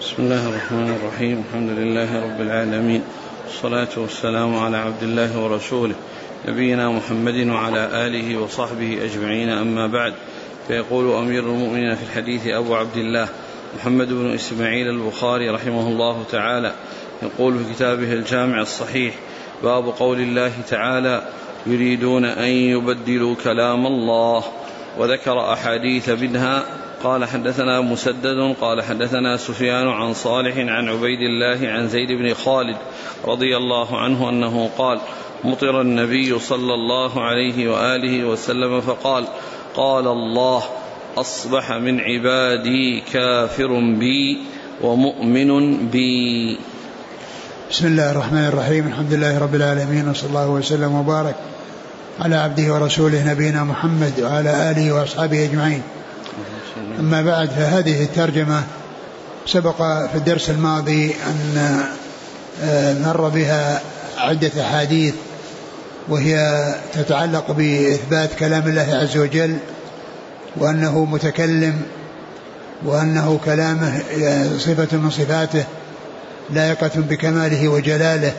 بسم الله الرحمن الرحيم. الحمد لله رب العالمين، والصلاة والسلام على عبد الله ورسوله نبينا محمد وعلى آله وصحبه أجمعين، أما بعد. فيقول أمير المؤمنين في الحديث أبو عبد الله محمد بن إسماعيل البخاري رحمه الله تعالى، يقول في كتابه الجامع الصحيح: باب قول الله تعالى: يريدون أن يبدلوا كلام الله. وذكر أحاديث منها. قال: حدثنا مسدد قال: حدثنا سفيان عن صالح عن عبيد الله عن زيد بن خالد رضي الله عنه أنه قال: مطر النبي صلى الله عليه وآله وسلم فقال: قال الله: أصبح من عبادي كافر بي ومؤمن بي. بسم الله الرحمن الرحيم. الحمد لله رب العالمين، وصلى الله وسلم وبارك على عبده ورسوله نبينا محمد وعلى آله وأصحابه أجمعين. أما بعد، فهذه الترجمة سبق في الدرس الماضي أن مر بها عدة أحاديث، وهي تتعلق بإثبات كلام الله عز وجل، وأنه متكلم، وأنه كلامه صفة من صفاته لائقة بكماله وجلاله.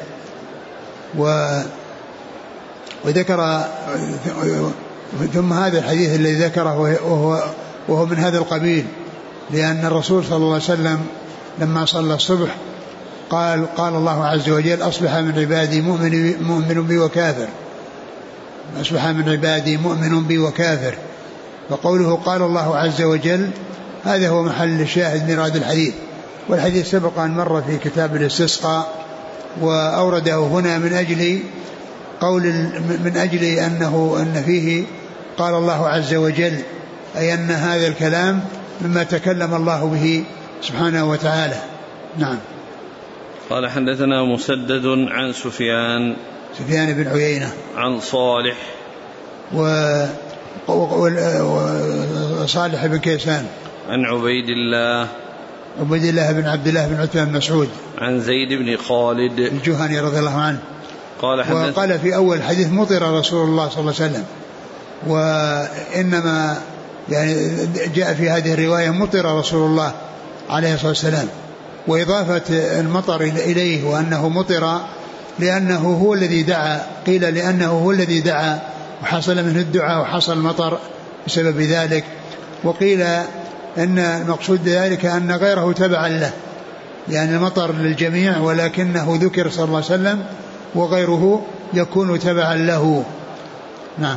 وذكر ثم هذا الحديث الذي ذكره وهو من هذا القبيل، لأن الرسول صلى الله عليه وسلم لما صلى الصبح قال الله عز وجل: أصبح من عبادي مؤمن بي وكافر. أصبح من عبادي مؤمن بي وكافر. فقوله قال الله عز وجل هذا هو محل الشاهد من هذا الحديث. والحديث سبق أن مر في كتاب الاستسقاء، وأورده هنا من أجل أن فيه قال الله عز وجل، أي أن هذا الكلام مما تكلم الله به سبحانه وتعالى. نعم. قال: حدثنا مسدد عن سفيان بن عيينة عن صالح وصالح بن كيسان عن عبيد الله بن عبد الله بن عتبة بن مسعود عن زيد بن خالد الجهني رضي الله عنه. وقال في أول الحديث: مطر رسول الله صلى الله عليه وسلم، وإنما يعني جاء في هذه الرواية مطر رسول الله عليه الصلاة والسلام، وإضافة المطر إليه وأنه مطر لأنه هو الذي دعا، قيل لأنه هو الذي دعا وحصل منه الدعاء وحصل المطر بسبب ذلك، وقيل أن المقصود ذلك أن غيره تبعا له، يعني المطر للجميع ولكنه ذكر صلى الله عليه وسلم وغيره يكون تبعا له. نعم.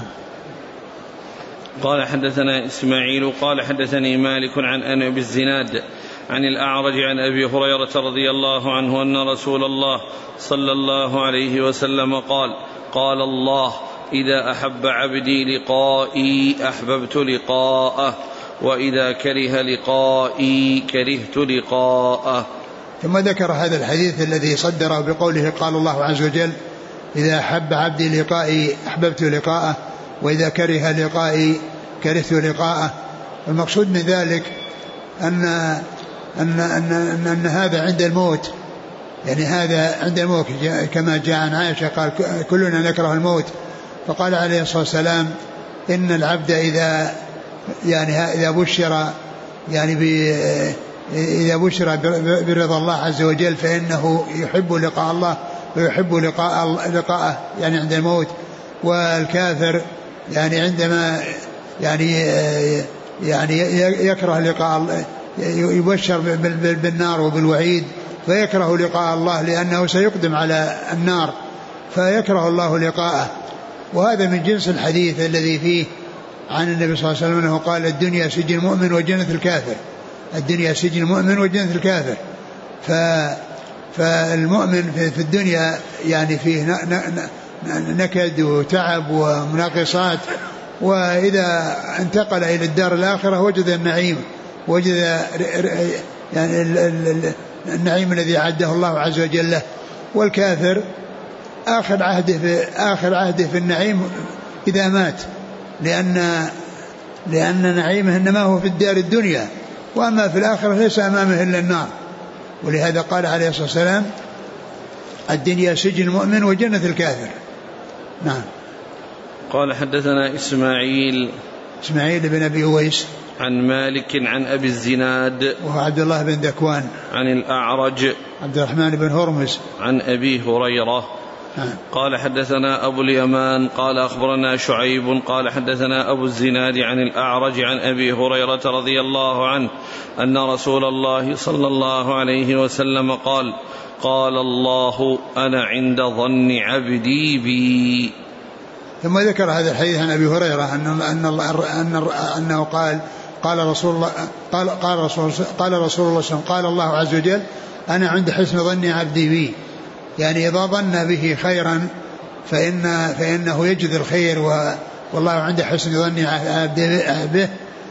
قال: حدثنا إسماعيل قال: حدثني مالك عن أبي الزناد عن الأعرج عن أبي هريرة رضي الله عنه أن رسول الله صلى الله عليه وسلم قال: قال الله: إذا أحب عبدي لقائي أحببت لقاءه، وإذا كره لقائي كرهت لقاءه. ثم ذكر هذا الحديث الذي صدره بقوله قال الله عز وجل: إذا أحب عبدي لقائي أحببت لقاءه، وإذا كره لقائي كرهت لقاءه. المقصود من ذلك أن هذا عند الموت، يعني هذا عند الموت كما جاء عن عائشة قال: كلنا نكره الموت. فقال عليه الصلاة والسلام: إن العبد إذا بشر إذا بشر برضا الله عز وجل فإنه يحب لقاء الله ويحب لقاءه يعني عند الموت. والكافر يعني عندما يكره لقاء الله، يبشر بالنار وبالوعيد، فيكره لقاء الله لأنه سيقدم على النار فيكره الله لقاءه. وهذا من جنس الحديث الذي فيه عن النبي صلى الله عليه وسلم أنه قال: الدنيا سجن المؤمن وجنة الكافر. الدنيا سجن المؤمن وجنة الكافر. فالمؤمن في الدنيا يعني فيه نكد وتعب ومناقصات، وإذا انتقل إلى الدار الآخرة وجد النعيم، وجد يعني النعيم الذي أعده الله عز وجل له. والكافر آخر عهده في النعيم إذا مات، لأن نعيمه إنما هو في الدار الدنيا، وأما في الآخرة ليس أمامه إلا النار. ولهذا قال عليه الصلاة والسلام: الدنيا سجن المؤمن وجنة الكافر. نعم. قال: حدثنا إسماعيل بن أبي أويس عن مالك عن أبي الزناد وهو عبد الله بن ذكوان عن الأعرج عبد الرحمن بن هرمز عن أبي هريرة قال حدثنا أبو اليمان قال أخبرنا شعيب قال حدثنا أبو الزناد عن الأعرج عن أبي هريرة رضي الله عنه أن رسول الله صلى الله عليه وسلم قال قال الله أنا عند ظن عبدي بي. ثم ذكر هذا الحديث عن أبي هريرة أنه قال رسول الله قال الله عز وجل أنا عند حسن ظن عبدي بي، يعني إذا ظن به خيرا فإنه يجد الخير، والله عند حسن ظن به.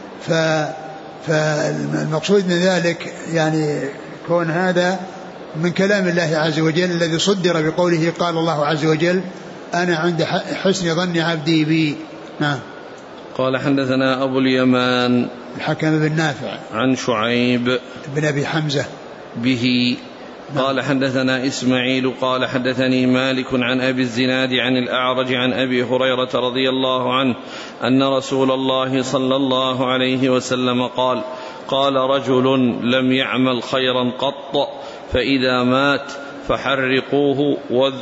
فالمقصود من ذلك يعني كون هذا من كلام الله عز وجل الذي صدر بقوله قال الله عز وجل أنا عند حسن ظن عبدي بي. نعم. قال حدثنا أبو اليمان الحكم بن نافع عن شعيب بن أبي حمزة به قال حدثنا إسماعيل قال حدثني مالك عن أبي الزناد عن الأعرج عن أبي هريرة رضي الله عنه أن رسول الله صلى الله عليه وسلم قال قال رجل لم يعمل خيرا قط فإذا مات فحرقوه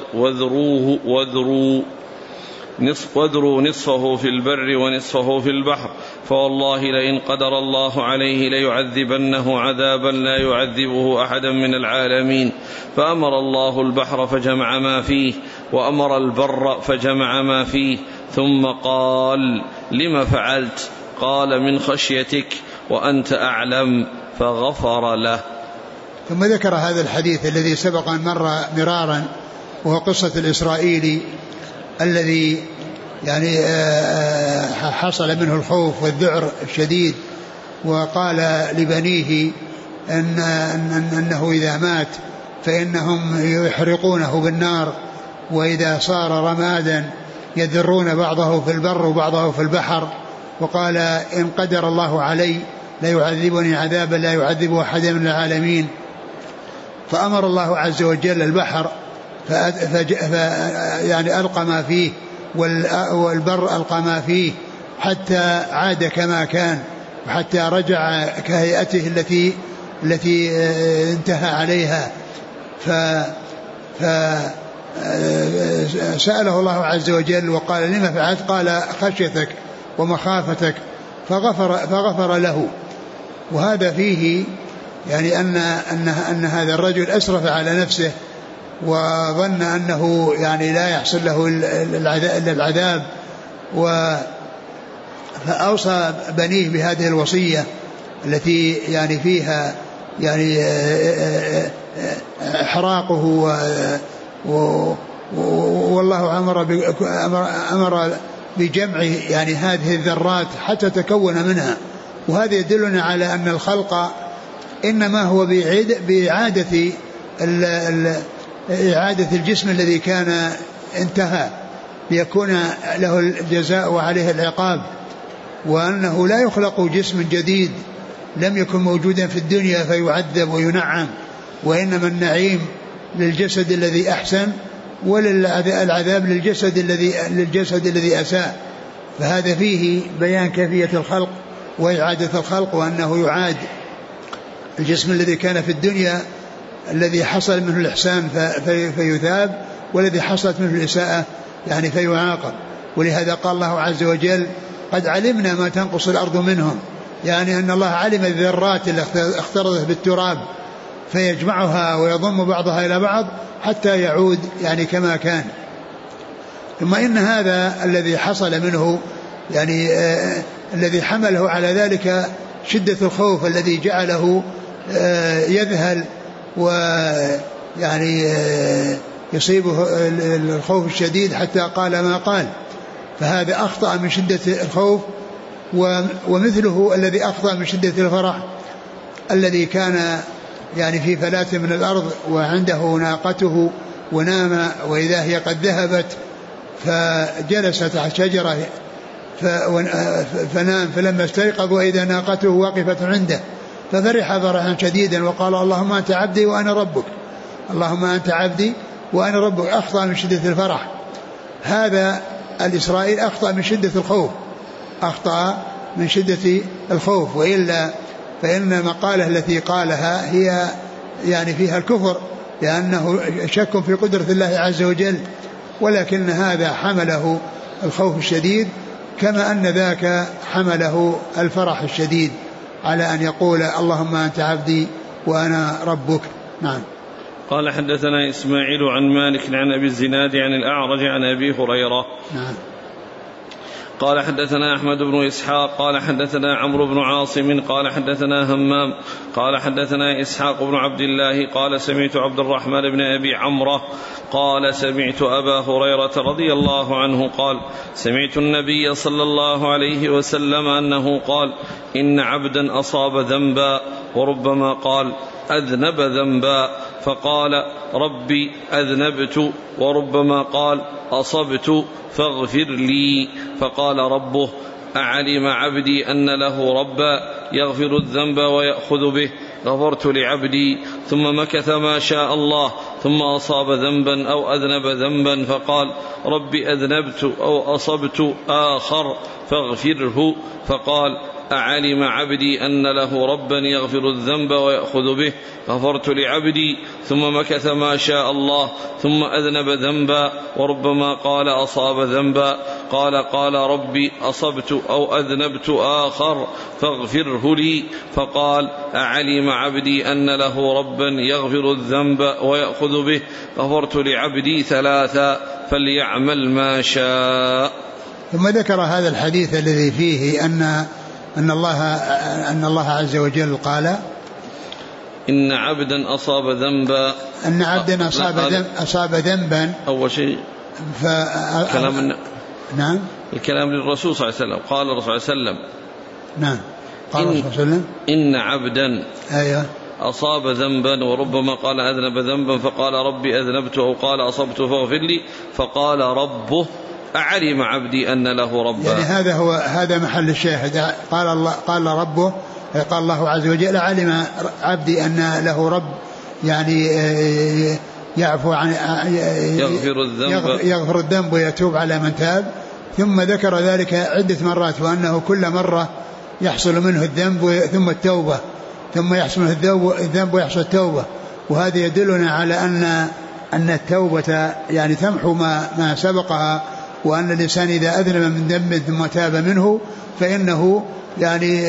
واذروا نصفه في البر ونصفه في البحر، فوالله لئن قدر الله عليه ليعذبنه عذابا لا يعذبه أحدا من العالمين. فأمر الله البحر فجمع ما فيه وأمر البر فجمع ما فيه، ثم قال لم فعلت؟ قال من خشيتك وأنت أعلم، فغفر له. ثم ذكر هذا الحديث الذي سبق أن مر مرارا، وهو قصة الإسرائيلي الذي يعني حصل منه الخوف والذعر الشديد، وقال لبنيه أنه إذا مات فإنهم يحرقونه بالنار، وإذا صار رمادا يذرون بعضه في البر وبعضه في البحر، وقال إن قدر الله علي لا يعذبني عذابا لا يعذب أحدا من العالمين. فأمر الله عز وجل البحر يعني ألقى ما فيه، والبر ألقى ما فيه، حتى عاد كما كان، وحتى رجع كهيئته التي انتهى عليها. فسأله الله عز وجل وقال لما فعلت؟ قال خشيتك ومخافتك، فغفر له. وهذا فيه يعني أن هذا الرجل أسرف على نفسه وظن أنه يعني لا يحصل له إلا العذاب، فأوصى بنيه بهذه الوصية التي يعني فيها يعني إحراقه، والله أمر بجمع يعني هذه الذرات حتى تكون منها. وهذا يدلنا على أن الخلق إنما هو إعادة الجسم الذي كان انتهى ليكون له الجزاء وعليه العقاب، وأنه لا يخلق جسم جديد لم يكن موجودا في الدنيا فيعذب وينعم، وإنما النعيم للجسد الذي أحسن والعذاب للجسد الذي أساء. فهذا فيه بيان كيفية الخلق وإعادة الخلق، وأنه يعاد الجسم الذي كان في الدنيا الذي حصل منه الإحسان فيثاب، والذي حصلت منه الإساءة يعني فيعاقب. ولهذا قال الله عز وجل قد علمنا ما تنقص الأرض منهم، يعني أن الله علم الذرات التي اختلطت بالتراب فيجمعها ويضم بعضها إلى بعض حتى يعود يعني كما كان. ثم إن هذا الذي حصل منه يعني الذي حمله على ذلك شدة الخوف الذي جعله يذهل ويعني يصيبه الخوف الشديد حتى قال ما قال. فهذا أخطأ من شدة الخوف، ومثله الذي أخطأ من شدة الفرح الذي كان يعني في فلاة من الأرض وعنده ناقته ونام، وإذا هي قد ذهبت فجلس تحت شجرة فنام، فلما استيقظ وإذا ناقته واقفة عنده ففرح فرحا شديدا وقال اللهم أنت عبدي وأنا ربك، اللهم أنت عبدي وأنا ربك. أخطأ من شدة الفرح. هذا الإسرائيل أخطأ من شدة الخوف، أخطأ من شدة الخوف، وإلا فإن المقالة التي قالها هي يعني فيها الكفر، لأنه شك في قدرة الله عز وجل، ولكن هذا حمله الخوف الشديد، كما أن ذاك حمله الفرح الشديد على أن يقول اللهم أنت عبدي وأنا ربك. نعم. قال حدثنا إسماعيل عن مالك عن أبي الزناد عن الأعرج عن أبي هريرة. نعم. قال حدثنا أحمد بن إسحاق قال حدثنا عمرو بن عاصم قال حدثنا همام قال حدثنا إسحاق بن عبد الله قال سمعت عبد الرحمن بن أبي عمرو قال سمعت أبا هريرة رضي الله عنه قال سمعت النبي صلى الله عليه وسلم أنه قال إن عبدا أصاب ذنبا وربما قال أذنب ذنبا فقال ربي أذنبت وربما قال أصبت فاغفر لي فقال ربه أعلم عبدي أن له ربا يغفر الذنب ويأخذ به غفرت لعبدي ثم مكث ما شاء الله ثم أصاب ذنبا أو أذنب ذنبا فقال ربي أذنبت أو أصبت آخر فاغفره فقال أعلم عبدي أن له ربا يغفر الذنب ويأخذ به غفرت لعبدي ثم مكث ما شاء الله ثم أذنب ذنبا وربما قال أصاب ذنبا قال ربي أصبت أو أذنبت آخر فاغفره لي فقال أعلم عبدي أن له ربا يغفر الذنب ويأخذ به غفرت لعبدي ثلاثا فليعمل ما شاء. ثم ذكر هذا الحديث الذي فيه أن الله عز وجل قال إن عبدا أصاب ذنبا أن عبدا أصاب ذنبا أول شيء نعم الكلام للرسول صلى الله عليه وسلم قال الرسول صلى الله عليه وسلم نعم قال الرسول صلى الله عليه وسلم إن عبدا أيوه أصاب ذنبا وربما قال أذنب ذنبا فقال ربي أذنبت أو قال أصبت فاغفر لي فقال ربه أعلم عبدي أن له ربا. يعني هذا محل الشاهد. قال ربه قال الله عز وجل علم عبدي أن له رب يعني يعفو عن يغفر الذنب ويتوب على من تاب. ثم ذكر ذلك عدة مرات وأنه كل مرة يحصل منه الذنب ثم التوبة ثم يحصل منه الذنب ويحصل التوبة. وهذا يدلنا على أن التوبة يعني تمحو ما سبقها، وأن الإنسان إذا أذنب من ذنب ثم تاب منه فإنه يعني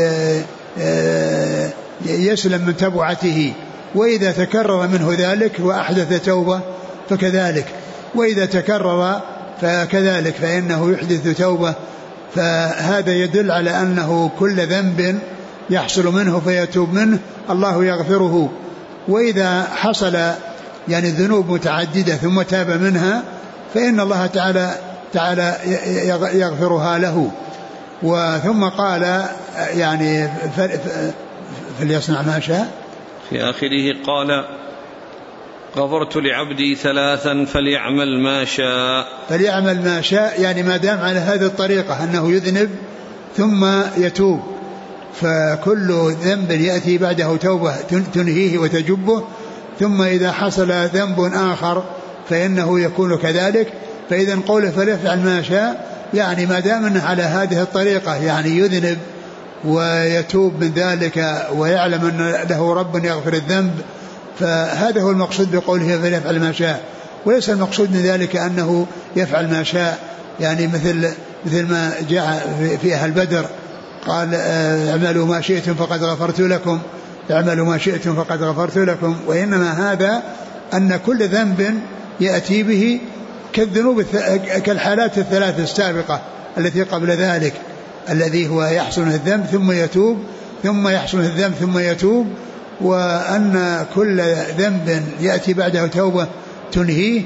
يسلم من تبعته، وإذا تكرر منه ذلك وأحدث توبة فكذلك، وإذا تكرر فكذلك فإنه يحدث توبة. فهذا يدل على أنه كل ذنب يحصل منه فيتوب منه الله يغفره، وإذا حصل يعني ذنوب متعددة ثم تاب منها فإن الله تعالى يغفرها له. وثم قال يعني فليصنع ما شاء. في آخره قال غفرت لعبدي ثلاثا فليعمل ما شاء. فليعمل ما شاء يعني ما دام على هذه الطريقة أنه يذنب ثم يتوب، فكل ذنب يأتي بعده توبة تنهيه وتجبه، ثم إذا حصل ذنب آخر فإنه يكون كذلك. فإذا قوله فليفعل ما شاء يعني ما دام أنه على هذه الطريقة يعني يذنب ويتوب من ذلك ويعلم أن له رب يغفر الذنب، فهذا هو المقصود بقوله فليفعل ما شاء. وليس المقصود من ذلك أنه يفعل ما شاء يعني مثل ما جاء في أهل بدر قال اعملوا ما شئتم فقد غفرت لكم، اعملوا ما شئتم فقد غفرت لكم. وإنما هذا أن كل ذنب يأتي به كالذنوب كالحالات الثلاث السابقة التي قبل ذلك، الذي هو يحصل الذنب ثم يتوب ثم يحصل الذنب ثم يتوب، وأن كل ذنب يأتي بعده توبة تنهيه.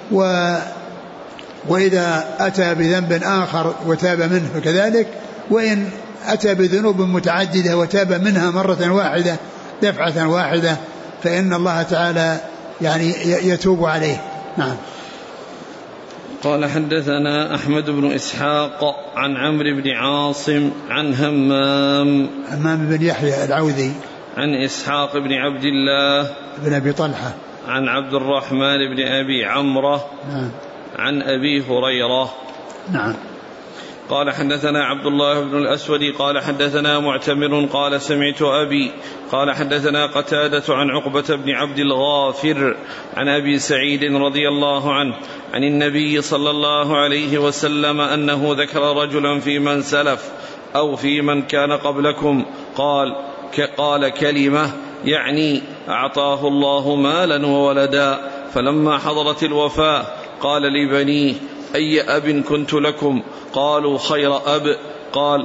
وإذا أتى بذنب آخر وتاب منه فكذلك، وإن أتى بذنوب متعددة وتاب منها مرة واحدة دفعة واحدة فإن الله تعالى يعني يتوب عليه. نعم. قال حدثنا أحمد بن إسحاق عن عمرو بن عاصم عن همام بن يحيى العوذي عن إسحاق بن عبد الله بن أبي طلحة عن عبد الرحمن بن أبي عمرو نعم. عن أبي هريرة نعم. قال حدثنا عبد الله بن الأسود قال حدثنا معتمر قال سمعت أبي قال حدثنا قتادة عن عقبة بن عبد الغافر عن أبي سعيد رضي الله عنه عن النبي صلى الله عليه وسلم أنه ذكر رجلا في من سلف أو في من كان قبلكم قال كلمة يعني أعطاه الله مالا وولدا، فلما حضرت الوفاة قال لبنيه أي أب كنت لكم؟ قالوا خير أب. قال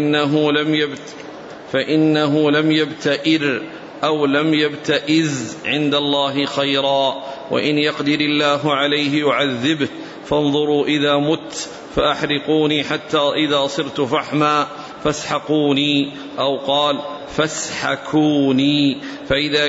فإنه لم يبتئر أو لم يبتئز عند الله خيرا، وإن يقدر الله عليه يعذبه، فانظروا إذا مت فأحرقوني حتى إذا صرت فحما فاسحقوني، أو قال فاسحكوني، فإذا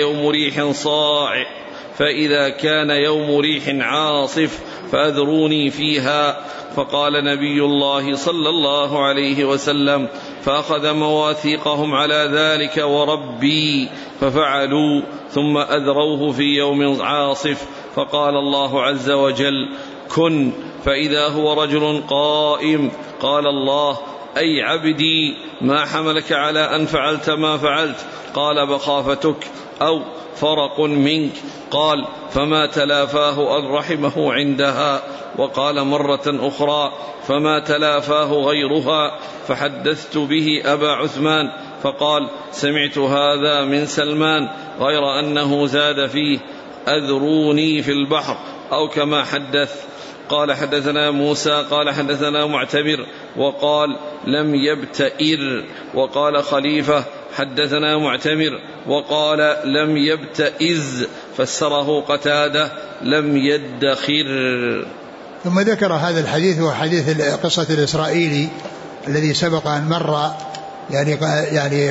كان يوم ريح عاصف فأذروني فيها. فقال نبي الله صلى الله عليه وسلم فأخذ مواثيقهم على ذلك وربي ففعلوا، ثم أذروه في يوم عاصف، فقال الله عز وجل كن، فإذا هو رجل قائم، قال الله أي عبدي ما حملك على أن فعلت ما فعلت؟ قال بخافتك أو فرق منك. قال فما تلافاه أن رحمه عندها. وقال مرة أخرى فما تلافاه غيرها، فحدثت به أبا عثمان فقال سمعت هذا من سلمان، غير أنه زاد فيه أذروني في البحر أو كما حدث. قال حدثنا موسى قال حدثنا معتمر وقال لم يبتئر. وقال خليفة حدثنا معتمر وقال لم يبتئز، فسره قتادة لم يدخر. ثم ذكر هذا الحديث، هو حديث قصة الإسرائيلي الذي سبق أن مر يعني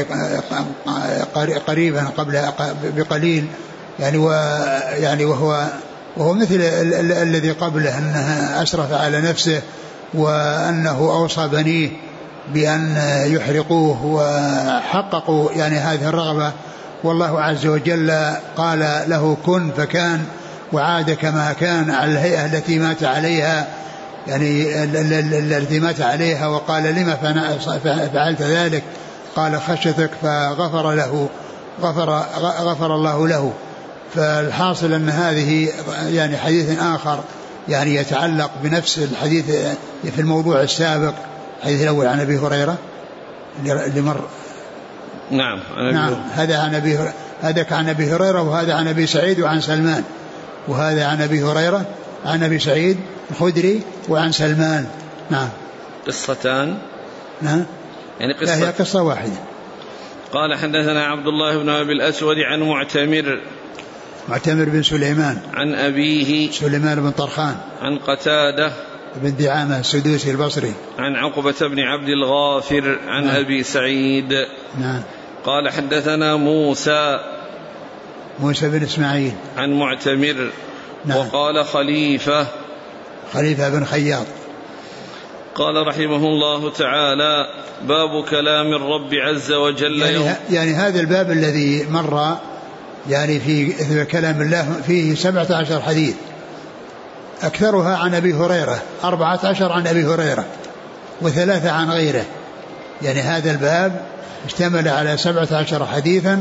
قريبا قبل بقليل، يعني وهو مثل الذي قبله، أنه أسرف على نفسه وأنه أوصى بنيه بأن يحرقوه، وحققوا يعني هذه الرغبة، والله عز وجل قال له كن فكان، وعاد كما كان على الهيئة التي مات عليها، يعني التي مات عليها. وقال لما فعلت ذلك؟ قال خشيتك، فغفر له غفر الله له. فالحاصل أن هذه يعني حديث آخر يعني يتعلق بنفس الحديث في الموضوع السابق، الحديث الأول عن أبي هريرة اللي مر. نعم هذا عن أبي هريرة، وهذا عن أبي سعيد وعن سلمان، وهذا عن أبي هريرة عن أبي سعيد الخدري وعن سلمان. نعم قصتان. نعم يعني لا، هي قصة واحدة. قال حدثنا عبد الله بن أبي الأسود عن معتمر بن سليمان عن أبيه سليمان بن طرخان عن قتادة بن دعامة السدوسي البصري عن عقبة بن عبد الغافر عن نعم. أبي سعيد. نعم. قال حدثنا موسى بن إسماعيل عن معتمر. نعم. وقال خليفة بن خياط. قال رحمه الله تعالى باب كلام الرب عز وجل. يعني هذا الباب الذي مر يعني في كلام الله فيه 17 حديث، أكثرها عن أبي هريرة، 14 عن أبي هريرة و3 عن غيره. يعني هذا الباب اشتمل على 17 حديثا،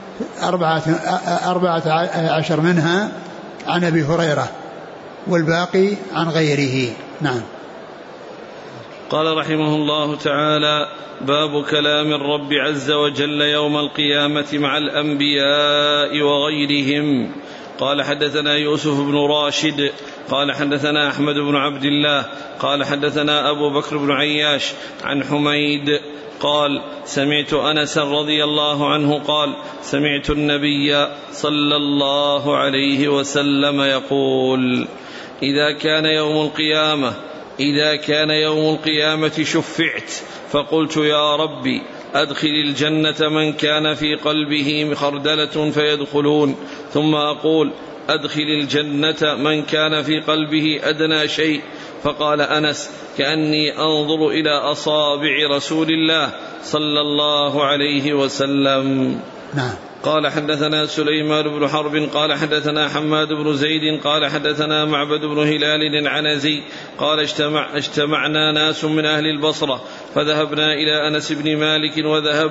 14 منها عن أبي هريرة والباقي عن غيره. نعم. قال رحمه الله تعالى باب كلام الرب عز وجل يوم القيامة مع الأنبياء وغيرهم. قال حدثنا يوسف بن راشد قال حدثنا أحمد بن عبد الله قال حدثنا أبو بكر بن عياش عن حميد قال سمعت أنس رضي الله عنه قال سمعت النبي صلى الله عليه وسلم يقول إذا كان يوم القيامة شفعت، فقلت يا ربي أدخل الجنة من كان في قلبه خردلة فيدخلون، ثم أقول أدخل الجنة من كان في قلبه أدنى شيء. فقال أنس كأني أنظر إلى أصابع رسول الله صلى الله عليه وسلم. نعم. قال حدثنا سليمان بن حرب قال حدثنا حماد بن زيد قال حدثنا معبد بن هلال العنزي قال اجتمعنا ناس من أهل البصرة فذهبنا إلى أنس بن مالك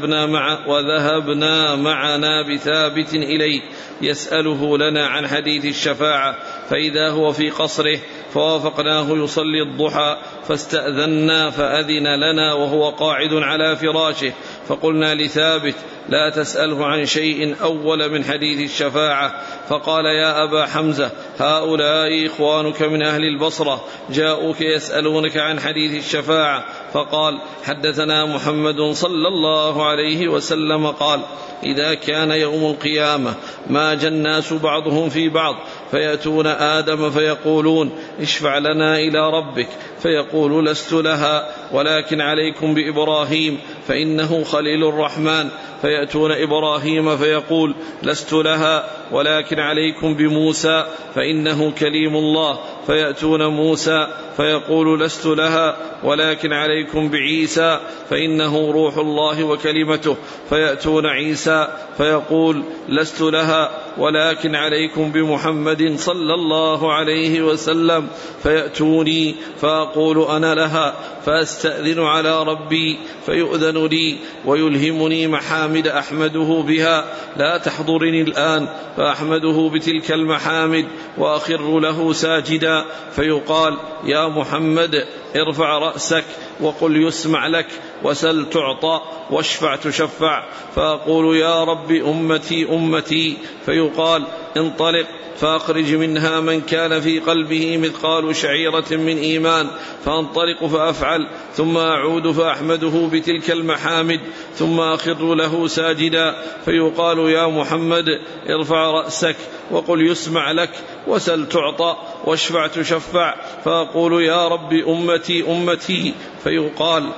وذهبنا معنا بثابت إليه يسأله لنا عن حديث الشفاعة، فإذا هو في قصره فوافقناه يصلي الضحى فاستأذنا فأذن لنا وهو قاعد على فراشه، فقلنا لثابت لا تسأله عن شيء أول من حديث الشفاعة، فقال يا أبا حمزة هؤلاء إخوانك من أهل البصرة جاءوك يسألونك عن حديث الشفاعة. فقال حدثنا محمد صلى الله عليه وسلم قال إذا كان يوم القيامة ماج الناس بعضهم في بعض فيأتون آدم فيقولون اشفع لنا إلى ربك، فيقول لست لها ولكن عليكم بإبراهيم فإنه خليل الرحمن، فيأتون إبراهيم فيقول لست لها ولكن عليكم بموسى فإنه كليم الله، فيأتون موسى فيقول لست لها ولكن عليكم بعيسى فإنه روح الله وكلمته، فيأتون عيسى فيقول لست لها ولكن عليكم بمحمد صلى الله عليه وسلم، فيأتوني فأقول أنا لها فأستأذن على ربي فيؤذن لي ويلهمني محامد أحمده بها لا تحضرني الآن، فأحمده بتلك المحامد وأخر له ساجدا، فيقال يا محمد ارفع رأسك وقل يسمع لك وسل تعطى واشفع تشفع، فأقول يا رب أمتي أمتي، فيقال انطلق فأخرج منها من كان في قلبه مثقال شعيرة من إيمان، فأنطلق فأفعل ثم أعود فأحمده بتلك المحامد ثم أخر له ساجدا، فيقال يا محمد ارفع رأسك وقل يسمع لك وسل تعطى واشفع تشفع، فأقول يا رب أمتي أمتي، فيقال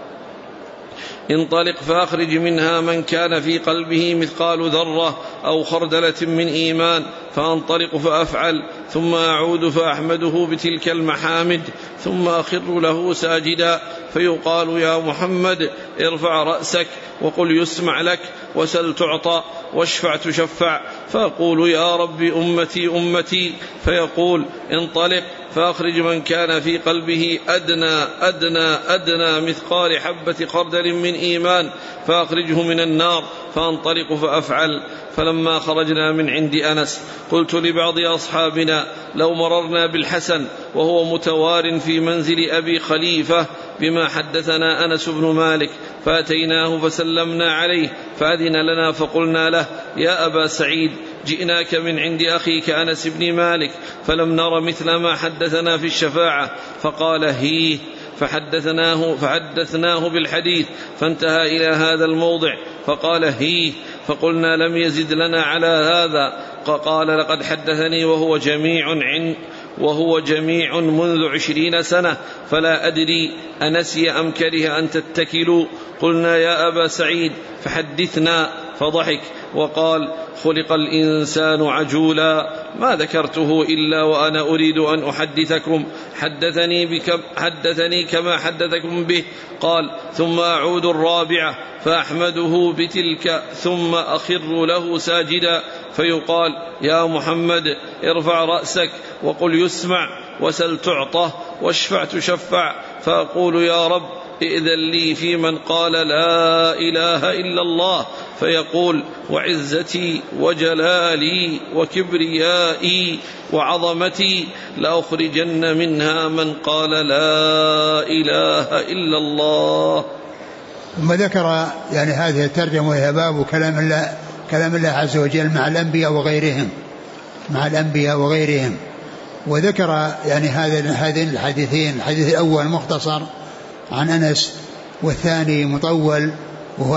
انطلق فأخرج منها من كان في قلبه مثقال ذرة أو خردلة من إيمان، فأنطلق فأفعل ثم أعود فأحمده بتلك المحامد ثم أخر له ساجدا، فيقال يا محمد ارفع رأسك وقل يسمع لك وسل تعطى واشفع تشفع، فأقول يا رب أمتي أمتي، فيقول انطلق فأخرج من كان في قلبه أدنى مثقال حبة خردل من إيمان فأخرجه من النار، فأنطلق فأفعل. فلما خرجنا من عند أنس قلت لبعض أصحابنا لو مررنا بالحسن وهو متوار في منزل أبي خليفة بما حدثنا أنس بن مالك فأتيناه فسلمنا عليه فأذن لنا، فقلنا له يا أبا سعيد جئناك من عند أخيك أنس بن مالك فلم نر مثل ما حدثنا في الشفاعة، فقال هيه، فحدثناه بالحديث فانتهى إلى هذا الموضع فقال هيه، فقلنا لم يزد لنا على هذا، قال لقد حدثني وهو جميع منذ 20 سنة فلا أدري أنسي أم كره أن تتكلوا. قلنا يا أبا سعيد فحدثنا، فضحك وقال خلق الإنسان عجولا، ما ذكرته إلا وأنا أريد أن أحدثكم، حدثني كما حدثكم به. قال ثم أعود الرابعة فأحمده بتلك ثم أخر له ساجدا، فيقال يا محمد ارفع رأسك وقل يسمع وسل تعطى واشفع تشفع، فأقول يا رب ائذن لي في من قال لا إله إلا الله، فيقول وعزتي وجلالي وكبريائي وعظمتي لأخرجن منها من قال لا إله إلا الله. ثم ذكر يعني هذه الترجمة وهي باب كلام الله عز وجل مع الأنبياء وغيرهم، وذكر يعني هذين الحديثين، الحديث الأول مختصر عن أنس والثاني مطول، وهو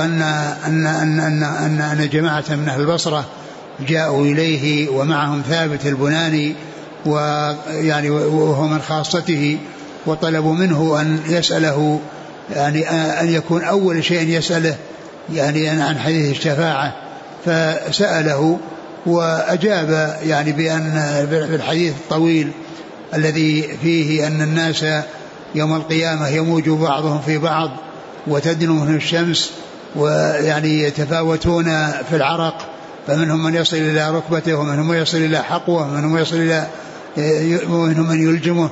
أن جماعة من أهل البصرة جاءوا إليه ومعهم ثابت البناني ويعني وهو من خاصته، وطلبوا منه أن يسأله يعني أن يكون أول شيء يسأله يعني عن حديث الشفاعة، فسأله وأجاب يعني بأن بالحديث الطويل الذي فيه أن الناس يوم القيامة يموج بعضهم في بعض وتدنو منه الشمس، ويعني يتفاوتون في العرق فمنهم من يصل إلى ركبته، ومنهم من يصل إلى حقوه، ومنهم من يلجمه،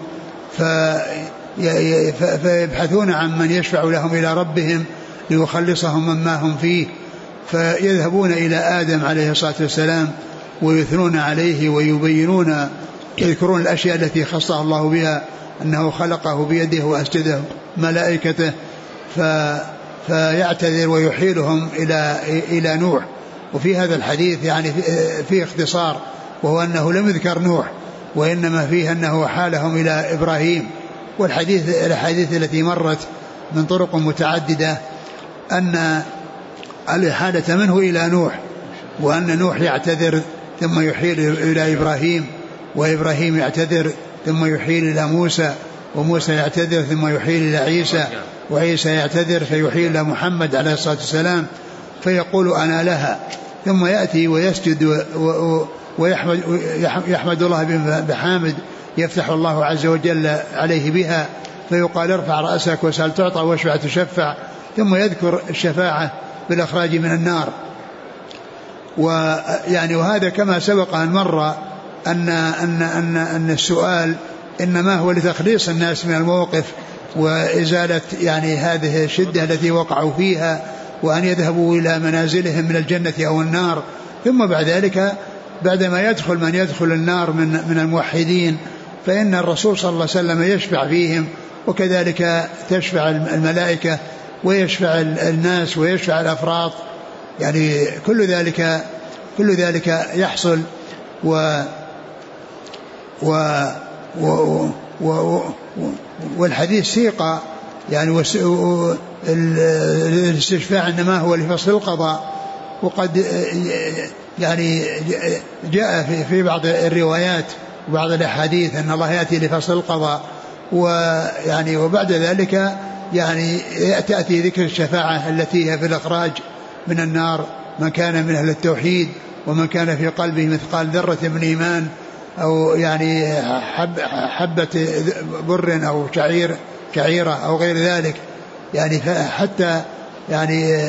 فيبحثون عن من يشفع لهم إلى ربهم ليخلصهم مما هم فيه، فيذهبون إلى آدم عليه الصلاة والسلام ويثنون عليه ويبينون، يذكرون الأشياء التي خصه الله بها، أنه خلقه بيده وأسجده ملائكته، فيعتذر ويحيلهم إلى نوح. وفي هذا الحديث يعني فيه اختصار، وهو أنه لم يذكر نوح، وإنما فيه أنه حالهم إلى إبراهيم. والحديث التي مرت من طرق متعددة أن الإحالة منه إلى نوح، وأن نوح يعتذر ثم يحيل إلى إبراهيم، وإبراهيم يعتذر ثم يحيل إلى موسى، وموسى يعتذر ثم يحيل إلى عيسى، وعيسى يعتذر فيحيل إلى محمد عليه الصلاة والسلام، فيقول أنا لها، ثم يأتي ويسجد ويحمد الله بحامد يفتح الله عز وجل عليه بها، فيقال ارفع رأسك وسأل تعطى واشفع تشفع، ثم يذكر الشفاعة بالإخراج من النار. ويعني وهذا كما سبق أن مر أن السؤال إنما هو لتخليص الناس من الموقف وإزالة يعني هذه الشدة التي وقعوا فيها، وأن يذهبوا إلى منازلهم من الجنة أو النار. ثم بعد ذلك بعدما يدخل من يدخل النار من الموحدين، فإن الرسول صلى الله عليه وسلم يشفع فيهم، وكذلك تشفع الملائكة ويشفع الناس ويشفع الأفراد، يعني كل ذلك يحصل. والحديث سيق يعني الاستشفاع إنما هو لفصل القضاء، وقد يعني جاء في بعض الروايات وبعض الأحاديث أن الله يأتي لفصل القضاء، ويعني وبعد ذلك يعني تأتي ذكر الشفاعة التي هي في الإخراج من النار من كان من أهل التوحيد، ومن كان في قلبه مثقال ذرة من إيمان، أو يعني حبة بر أو شعيرة أو غير ذلك، يعني حتى يعني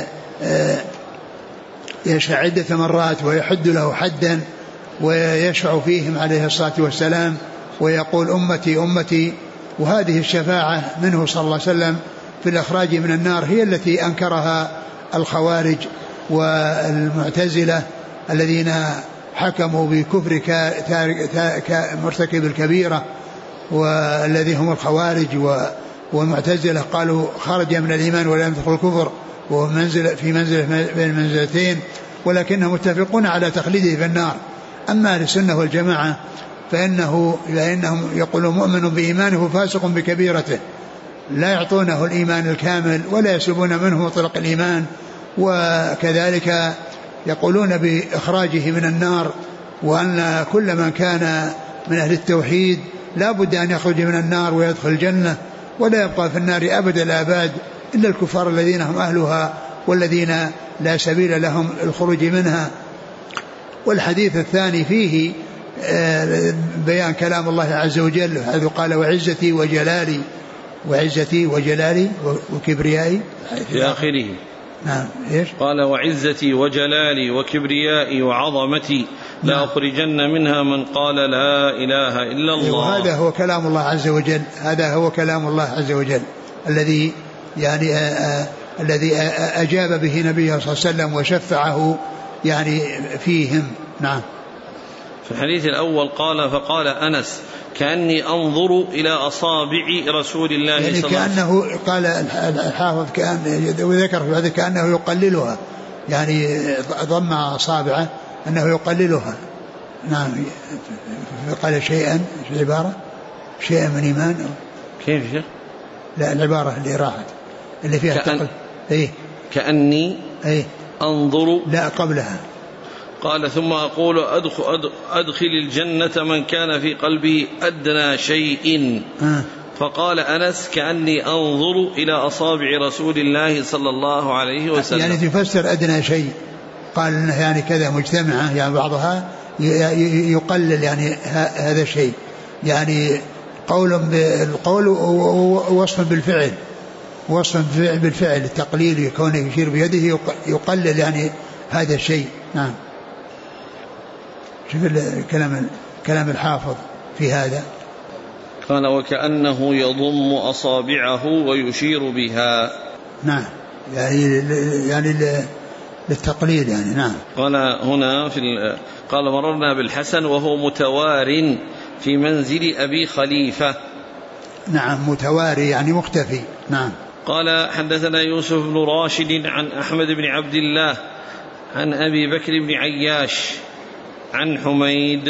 يشفع عدة مرات ويحد له حدا ويشفع فيهم عليه الصلاة والسلام ويقول أمتي أمتي. وهذه الشفاعة منه صلى الله عليه وسلم في الإخراج من النار هي التي أنكرها الخوارج والمعتزلة الذين حكموا بكفر مرتكب الكبيرة، والذي هم الخوارج والمعتزلة قالوا خرج من الإيمان ولا يدخل الكفر، وهو في منزلة بين المنزلتين، ولكنهم متفقون على تخليده في النار. أما السنة والجماعة فإنهم يقولون مؤمن بإيمانه فاسق بكبيرته، لا يعطونه الإيمان الكامل ولا يسلبون منه مطلق الإيمان، وكذلك يقولون بإخراجه من النار، وأن كل من كان من أهل التوحيد لا بد أن يخرج من النار ويدخل الجنة، ولا يبقى في النار أبد الآباد إلا الكفار الذين هم أهلها والذين لا سبيل لهم الخروج منها. والحديث الثاني فيه بيان كلام الله عز وجل، حيث قال وعزتي وجلالي، وعزتي وجلالي وكبريائي في آخره. نعم. إيش قال وعزتي وجلالي وكبريائي وعظمتي لا أخرجن منها من قال لا إله إلا الله. وهذا هو كلام الله عز وجل، هذا هو كلام الله عز وجل الذي يعني الذي أجاب به نبيه صلى الله عليه وسلم وشفعه يعني فيهم. نعم. في الحديث الأول قال فقال أنس كأني أنظر إلى أصابع رسول الله يعني صلى الله عليه وسلم، كأنه قال الحافظ وذكر في هذا كأنه يقللها، يعني ضم أصابعه أنه يقللها. نعم. قال شيئا في العبارة شيئا من إيمان كيف شيء؟ لا العبارة اللي راحت اللي فيها كأني أنظر لا قبلها. قال ثم أقول أدخل الجنة من كان في قلبه أدنى شيء. فقال أنس كأني أنظر إلى أصابع رسول الله صلى الله عليه وسلم. يعني تفسر أدنى شيء، قال إنه يعني كذا مجتمعة، يعني بعضها يقلل يعني هذا الشيء، يعني قول بالقول ووصف بالفعل، وصف بالفعل التقليل يكون يشير بيده يقلل يعني هذا الشيء. نعم. شوف كلام الحافظ في هذا. قال وكأنه يضم أصابعه ويشير بها. نعم يعني للتقليد يعني. نعم. قال هنا قال مررنا بالحسن وهو متوار في منزل أبي خليفة. نعم متواري يعني مختفي. نعم. قال حدثنا يوسف بن راشد عن أحمد بن عبد الله عن أبي بكر بن عياش عن حميد.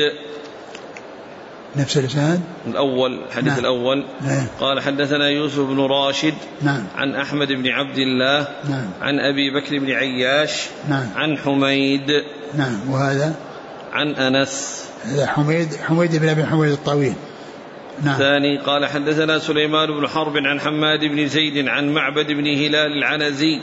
نفس الإسناد الأول الحديث. نعم. الأول. نعم. قال حدثنا يوسف بن راشد. نعم. عن أحمد بن عبد الله. نعم. عن أبي بكر بن عياش. نعم. عن حميد. نعم. وهذا عن أنس. حميد بن أبي حميد الطويل. نعم. ثاني قال حدثنا سليمان بن حرب عن حماد بن زيد عن معبد بن هلال العنزي.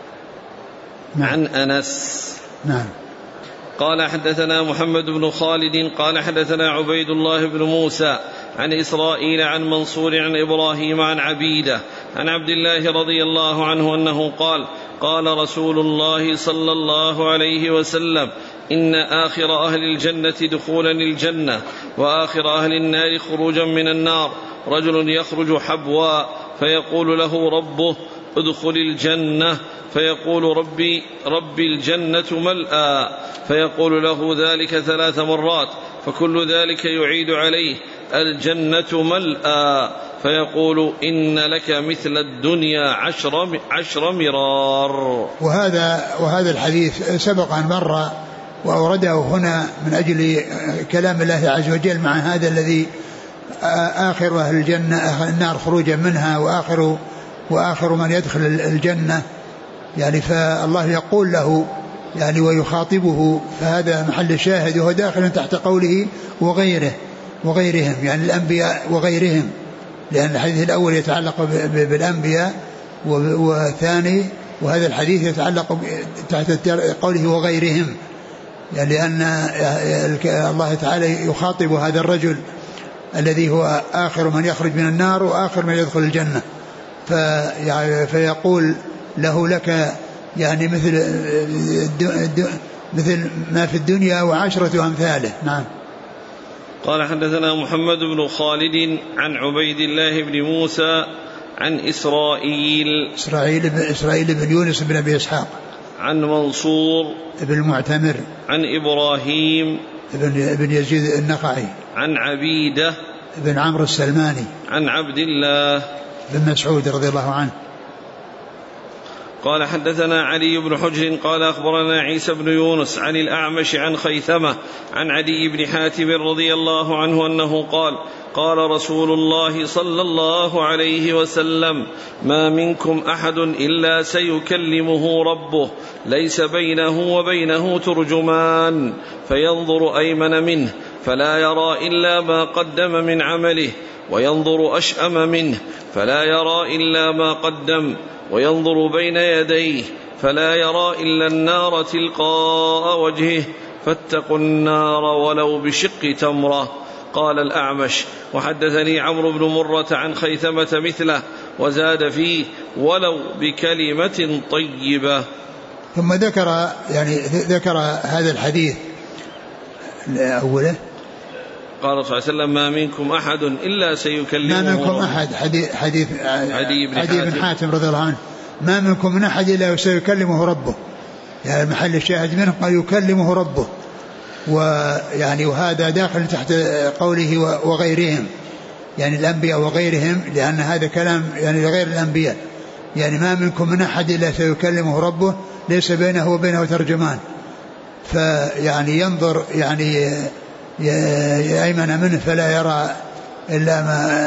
نعم. عن أنس. نعم. قال حدثنا محمد بن خالد قال حدثنا عبيد الله بن موسى عن إسرائيل عن منصور عن إبراهيم عن عبيدة عن عبد الله رضي الله عنه أنه قال رسول الله صلى الله عليه وسلم إن آخر أهل الجنة دخولا الجنة وآخر أهل النار خروجا من النار رجل يخرج حبوا فيقول له ربه ادخل الجنة فيقول ربي الجنة ملأى فيقول له ذلك 3 مرات فكل ذلك يعيد عليه الجنة ملأى فيقول إن لك مثل الدنيا 10 مرار. وهذا الحديث سبق أن مر وأورده هنا من أجل كلام الله عز وجل مع هذا الذي آخر أهل الجنة أهل النار خروجا منها وآخر من يدخل الجنة يعني. فالله يقول له يعني ويخاطبه فهذا محل الشاهد وهو داخل تحت قوله وغيرهم يعني الأنبياء وغيرهم لأن الحديث الأول يتعلق بالأنبياء والثاني وهذا الحديث يتعلق تحت قوله وغيرهم يعني لأن الله تعالى يخاطب هذا الرجل الذي هو آخر من يخرج من النار وآخر من يدخل الجنة فيقول له لك يعني مثل ما في الدنيا و10 أمثاله. نعم. قال حدثنا محمد بن خالد عن عبيد الله بن موسى عن إسرائيل بن يونس بن أبي إسحاق عن منصور بن المعتمر عن إبراهيم بن يزيد النخعي عن عبيدة بن عمرو السلماني عن عبد الله بن مسعود رضي الله عنه. قال حدثنا علي بن حجر قال أخبرنا عيسى بن يونس عن الأعمش عن خيثمة عن عدي بن حاتم رضي الله عنه أنه قال رسول الله صلى الله عليه وسلم ما منكم أحد إلا سيكلمه ربه ليس بينه وبينه ترجمان فينظر أيمن منه فلا يرى إلا ما قدم من عمله وينظر أشأم منه فلا يرى إلا ما قدم وينظر بين يديه فلا يرى إلا النار تلقاء وجهه فاتقوا النار ولو بشق تمرة. قال الأعمش وحدثني عمرو بن مرة عن خيثمة مثله وزاد فيه ولو بكلمة طيبة. ثم ذكر هذا الحديث أوله قال صلى الله عليه وسلم ما منكم أحد إلا سيكلمه ما منكم أحد حديث عدي بن حاتم رضي الله عنه ما منكم من أحد إلا سيكلمه ربه يعني محل الشاهد منه قال يكلمه ربه ويعني وهذا داخل تحت قوله وغيرهم يعني الأنبياء وغيرهم لأن هذا كلام يعني لغير الأنبياء يعني ما منكم من أحد إلا سيكلمه ربه ليس بينه وبينه ترجمان فيعني ينظر يعني أيمن منه فلا يرى إلا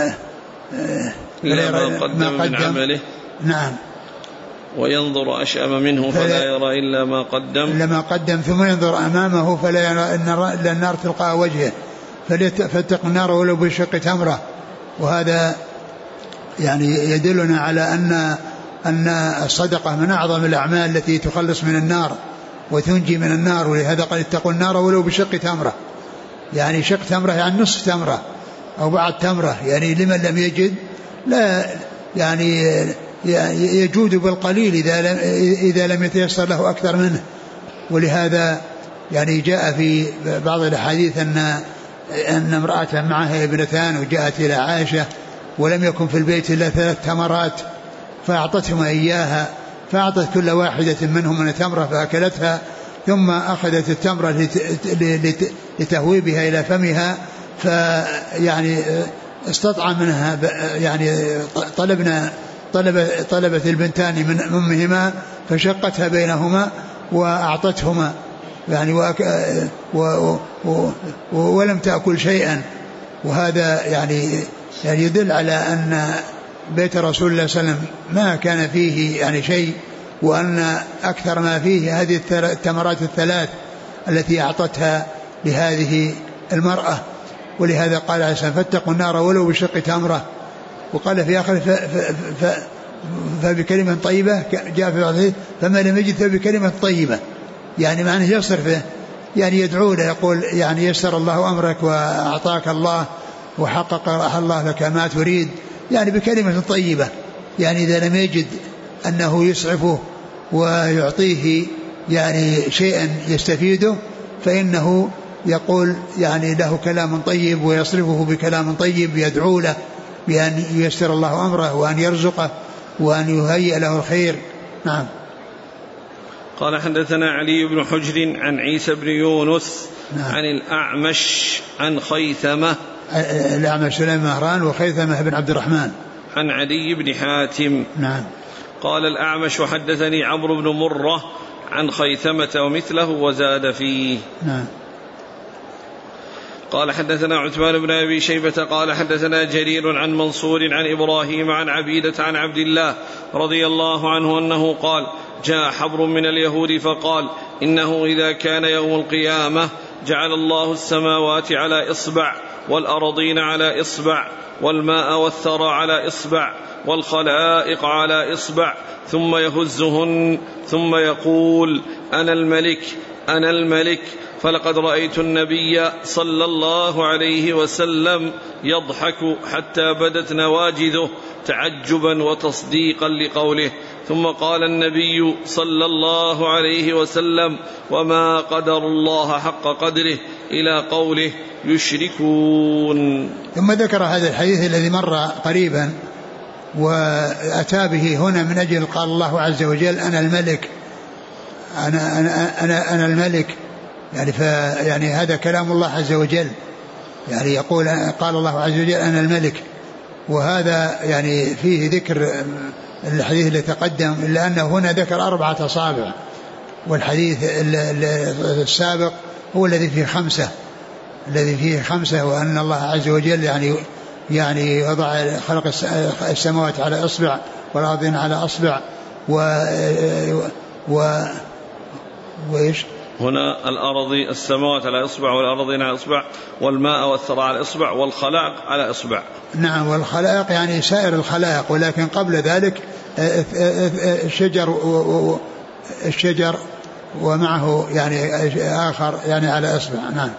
ما قدم من عمله. نعم. وينظر أشأم منه فلا يرى إلا ما قدم ثم ينظر أمامه فلا يرى إلا النار تلقاء وجهه فاتق النار ولو بشق تمرة. وهذا يعني يدلنا على أن الصدقة من أعظم الأعمال التي تخلص من النار وتنجي من النار ولهذا قال اتقوا النار ولو بشق تمرة يعني شق تمرة يعني نصف تمرة أو بعض تمرة يعني لمن لم يجد لا يعني يجود بالقليل إذا لم يتيسر له أكثر منه. ولهذا يعني جاء في بعض الأحاديث أن امرأة معها ابنتان وجاءت إلى عائشة ولم يكن في البيت إلا 3 تمرات فأعطتهما إياها، فأعطت كل واحدة منهم تمرة فأكلتها، ثم أخذت التمرة لتهوي بها إلى فمها، فيعني استطعم منها يعني طلبت البنتان من أمهما فشقتها بينهما وأعطتهما يعني ولم تأكل شيئا. وهذا يعني يدل على أن بيت رسول الله صلى الله عليه وسلم ما كان فيه يعني شيء، وأن أكثر ما فيه هذه التمرات ال3 التي أعطتها لهذه المرأة. ولهذا قال عليه السلام فاتقوا النار ولو بشق تمرة. وقال في آخر فبكلمة طيبة، جاء في بعض فما لم يجد فبكلمة طيبة، يعني معنى يصرفه يعني يدعو له يقول يعني يسر الله أمرك وأعطاك الله وحقق الله لك ما تريد، يعني بكلمة طيبة. يعني إذا لم يجد أنه يسعفه ويعطيه يعني شيئا يستفيده فإنه يقول يعني له كلام طيب ويصرفه بكلام طيب يدعو له بأن ييسر الله أمره وأن يرزقه وأن يهيئ له الخير. نعم. قال حدثنا علي بن حجر عن عيسى بن يونس. نعم. عن الأعمش عن خيثمة. الأعمش سليمان مهران وخيثمة بن عبد الرحمن. عن علي بن حاتم. نعم. قال الأعمش وحدثني عمرو بن مرة عن خيثمة ومثله وزاد فيه. نعم. قال حدثنا عثمان بن أبي شيبة قال حدثنا جرير عن منصور عن إبراهيم عن عبيدة عن عبد الله رضي الله عنه أنه قال جاء حبر من اليهود فقال إنه إذا كان يوم القيامة جعل الله السماوات على إصبع والأرضين على إصبع والماء والثرى على إصبع والخلائق على إصبع ثم يهزهن ثم يقول أنا الملك أنا الملك. فلقد رأيت النبي صلى الله عليه وسلم يضحك حتى بدت نواجذه تعجبا وتصديقا لقوله. ثم قال النبي صلى الله عليه وسلم وما قدر الله حق قدره إلى قوله يشركون. ثم ذكر هذا الحديث الذي مر قريبا وأتى به هنا من أجل قال الله عز وجل أنا الملك أنا الملك، يعني هذا كلام الله عز وجل، يعني يقول قال الله عز وجل أنا الملك. وهذا يعني فيه ذكر الحديث اللي تقدم، إلا أنه هنا ذكر 4 أصابع، والحديث السابق هو الذي فيه 5 وأن الله عز وجل يعني وضع خلق السماوات على إصبع والأرضين على إصبع وإيش هنا السماوات على إصبع والأرضين على إصبع والماء والثرى على إصبع والخلائق على إصبع. نعم، والخلائق يعني سائر الخلائق، ولكن قبل ذلك الشجر ومعه يعني آخر يعني على إصبع. نعم.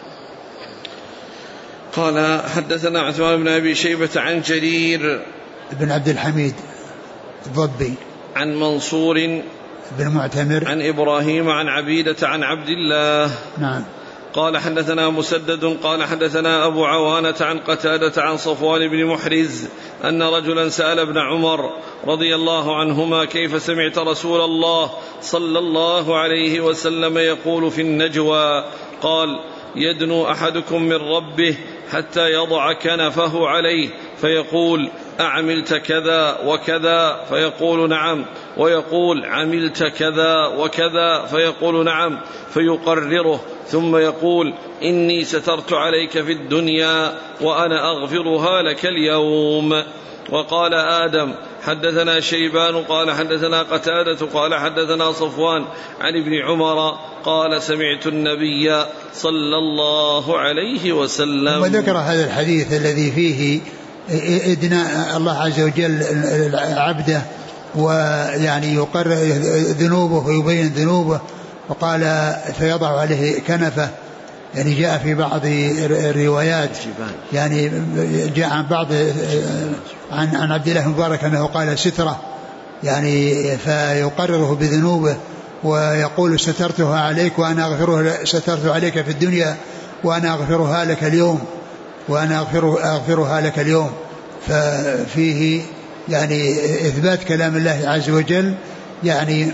قال حدثنا عثمان بن أبي شيبة عن جرير بن عبد الحميد الضبي عن منصور بن معتمر عن إبراهيم عن عبيدة عن عبد الله. نعم. قال حدثنا مسدد قال حدثنا أبو عوانة عن قتادة عن صفوان بن محرز أن رجلا سأل ابن عمر رضي الله عنهما كيف سمعت رسول الله صلى الله عليه وسلم يقول في النجوى؟ قال يدنو أحدكم من ربه حتى يضع كنفه عليه فيقول أعملت كذا وكذا فيقول نعم، ويقول عملت كذا وكذا فيقول نعم، فيقرره ثم يقول إني سترت عليك في الدنيا وأنا أغفرها لك اليوم. وقال آدم حدثنا شيبان قال حدثنا قتادة قال حدثنا صفوان عن ابن عمر قال سمعت النبي صلى الله عليه وسلم. وذكر هذا الحديث الذي فيه إدناء الله عز وجل عبده ويعني يقرر ذنوبه ويبين ذنوبه، وقال فيضع عليه كنفه، يعني جاء في بعض الروايات يعني جاء عن بعض عن عبد الله المبارك أنه قال سترة، يعني فيقرره بذنوبه ويقول سترتها عليك وأنا سترت عليك في الدنيا وأنا أغفرها لك اليوم أغفرها لك اليوم. ففيه يعني إثبات كلام الله عز وجل يعني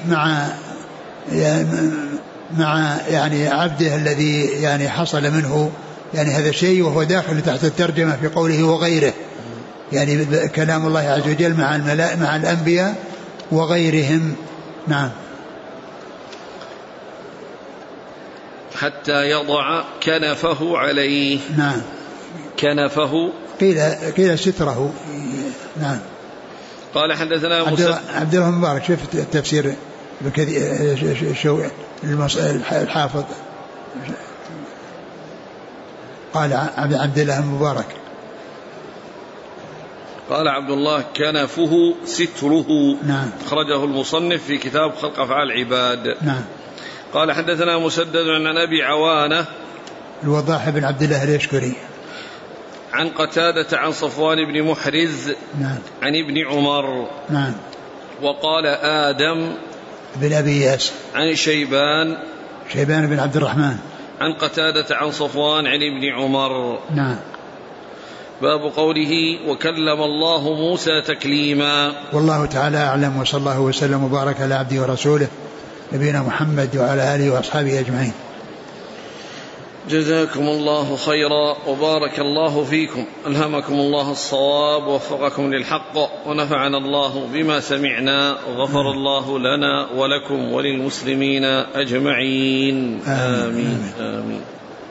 مع يعني عبده الذي يعني حصل منه يعني هذا الشيء، وهو داخل تحت الترجمة في قوله وغيره، يعني كلام الله عز وجل مع الأنبياء وغيرهم. نعم. حتى يضع كنفه عليه. نعم. كنفه قيل ستره. نعم. قال حدثنا عبد الله المبارك، شوف التفسير الحافظ قال عبد الله المبارك قال عبد الله كنفه ستره. نعم. أخرجه المصنف في كتاب خلق أفعال العباد. نعم. قال حدثنا مسدد عن أبي عوانة الوضاح بن عبد الله اليشكري عن قتادة عن صفوان بن محرز. نعم. عن ابن عمر. نعم. وقال آدم بن أبي ياس عن شيبان بن عبد الرحمن عن قتادة عن صفوان عن ابن عمر. نعم. باب قوله وكلم الله موسى تكليما. والله تعالى أعلم، وصلى الله وسلم وبارك على عبده ورسوله نبينا محمد وعلى آله وأصحابه أجمعين. جزاكم الله خيرا وبارك الله فيكم، ألهمكم الله الصواب ووفقكم للحق، ونفعنا الله بما سمعنا، وغفر الله لنا ولكم وللمسلمين أجمعين. آمين آمين.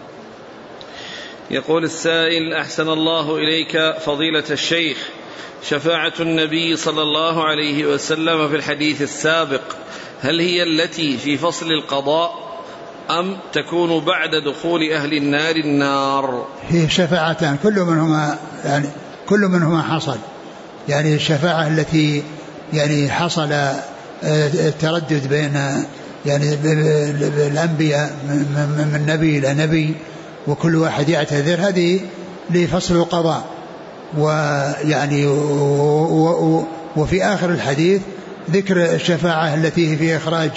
يقول السائل: أحسن الله إليك فضيلة الشيخ، شفاعة النبي صلى الله عليه وسلم في الحديث السابق هل هي التي في فصل القضاء أم تكون بعد دخول أهل النار النار؟ هي شفاعتان كل منهما حصل، يعني الشفاعة التي يعني حصل التردد بين يعني الأنبياء من نبي إلى نبي وكل واحد يعتذر، هذه لفصل القضاء. ويعني وفي آخر الحديث ذكر الشفاعة التي في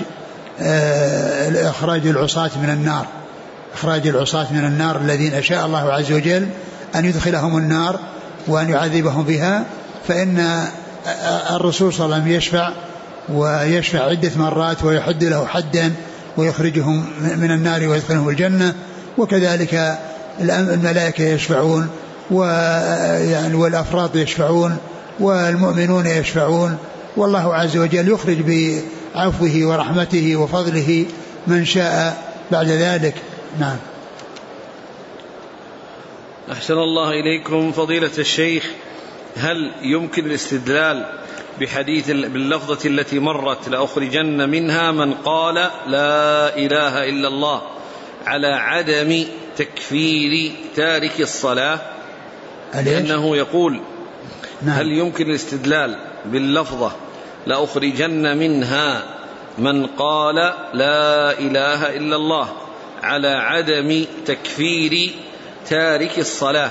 إخراج العصاة من النار، إخراج العصاة من النار الذين شاء الله عز وجل أن يدخلهم النار وأن يعذبهم بها. فإن الرسول صلى الله عليه وسلم يشفع عدة مرات ويحد له حدا ويخرجهم من النار ويدخلهم الجنة، وكذلك الملائكة يشفعون والأفراد يشفعون والمؤمنون يشفعون، والله عز وجل يخرج بعفوه ورحمته وفضله من شاء بعد ذلك. نعم. أحسن الله إليكم فضيلة الشيخ، هل يمكن الاستدلال بحديث باللفظة التي مرت لأخرجن منها من قال لا إله إلا الله على عدم تكفير تارك الصلاة؟ لأنه يقول نعم. هل يمكن الاستدلال باللفظة لأخرجن منها من قال لا إله إلا الله على عدم تكفير تارك الصلاة؟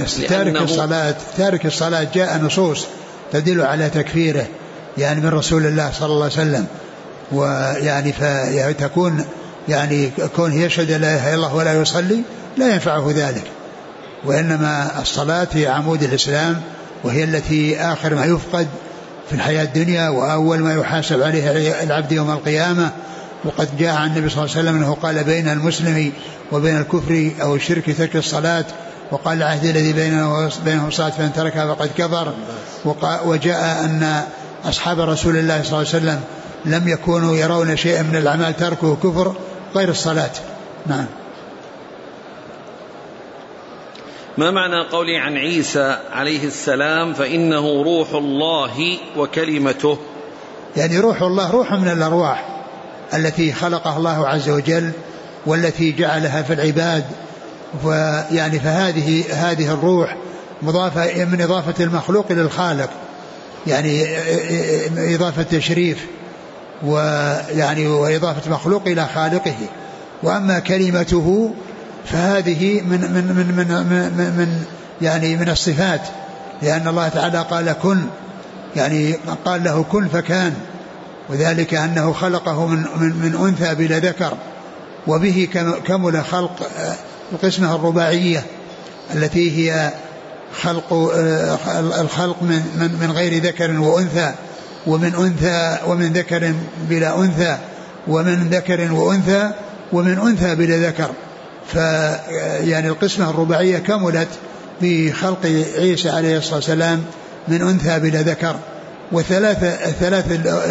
تارك الصلاة جاء نصوص تدل على تكفيره يعني من رسول الله صلى الله عليه وسلم، ويعني فتكون يعني كون يشهد لا إله إلا الله ولا يصلي لا ينفعه ذلك، وإنما الصلاة هي عمود الإسلام، وهي التي آخر ما يفقد في الحياة الدنيا وأول ما يحاسب عليه العبد يوم القيامة. وقد جاء عن النبي صلى الله عليه وسلم أنه قال بين المسلم وبين الكفر أو الشرك ترك الصلاة، وقال العهد الذي بينهم الصلاة فإن تركها فقد كفر. وجاء أن أصحاب رسول الله صلى الله عليه وسلم لم يكونوا يرون شيئا من الأعمال تركه كفر غير الصلاة. نعم. ما معنى قولي عن عيسى عليه السلام فإنه روح الله وكلمته؟ يعني روح الله روح من الأرواح التي خلقها الله عز وجل والتي جعلها في العباد، ويعني هذه الروح مضافة من إضافة المخلوق إلى الخالق، يعني إضافة تشريف ويعني وإضافة مخلوق إلى خالقه. وأما كلمته فهذه من الصفات، لأن الله تعالى قال كن، يعني قال له كن فكان، وذلك أنه خلقه من أنثى بلا ذكر، وبه كمل خلق القسمة الرباعية التي هي الخلق من غير ذكر وأنثى، ومن ذكر بلا أنثى، ومن ذكر وأنثى، ومن أنثى بلا ذكر. فيعني القسمة الرباعية كملت بخلق عيسى عليه الصلاة والسلام من أنثى بلا ذكر. الثلاث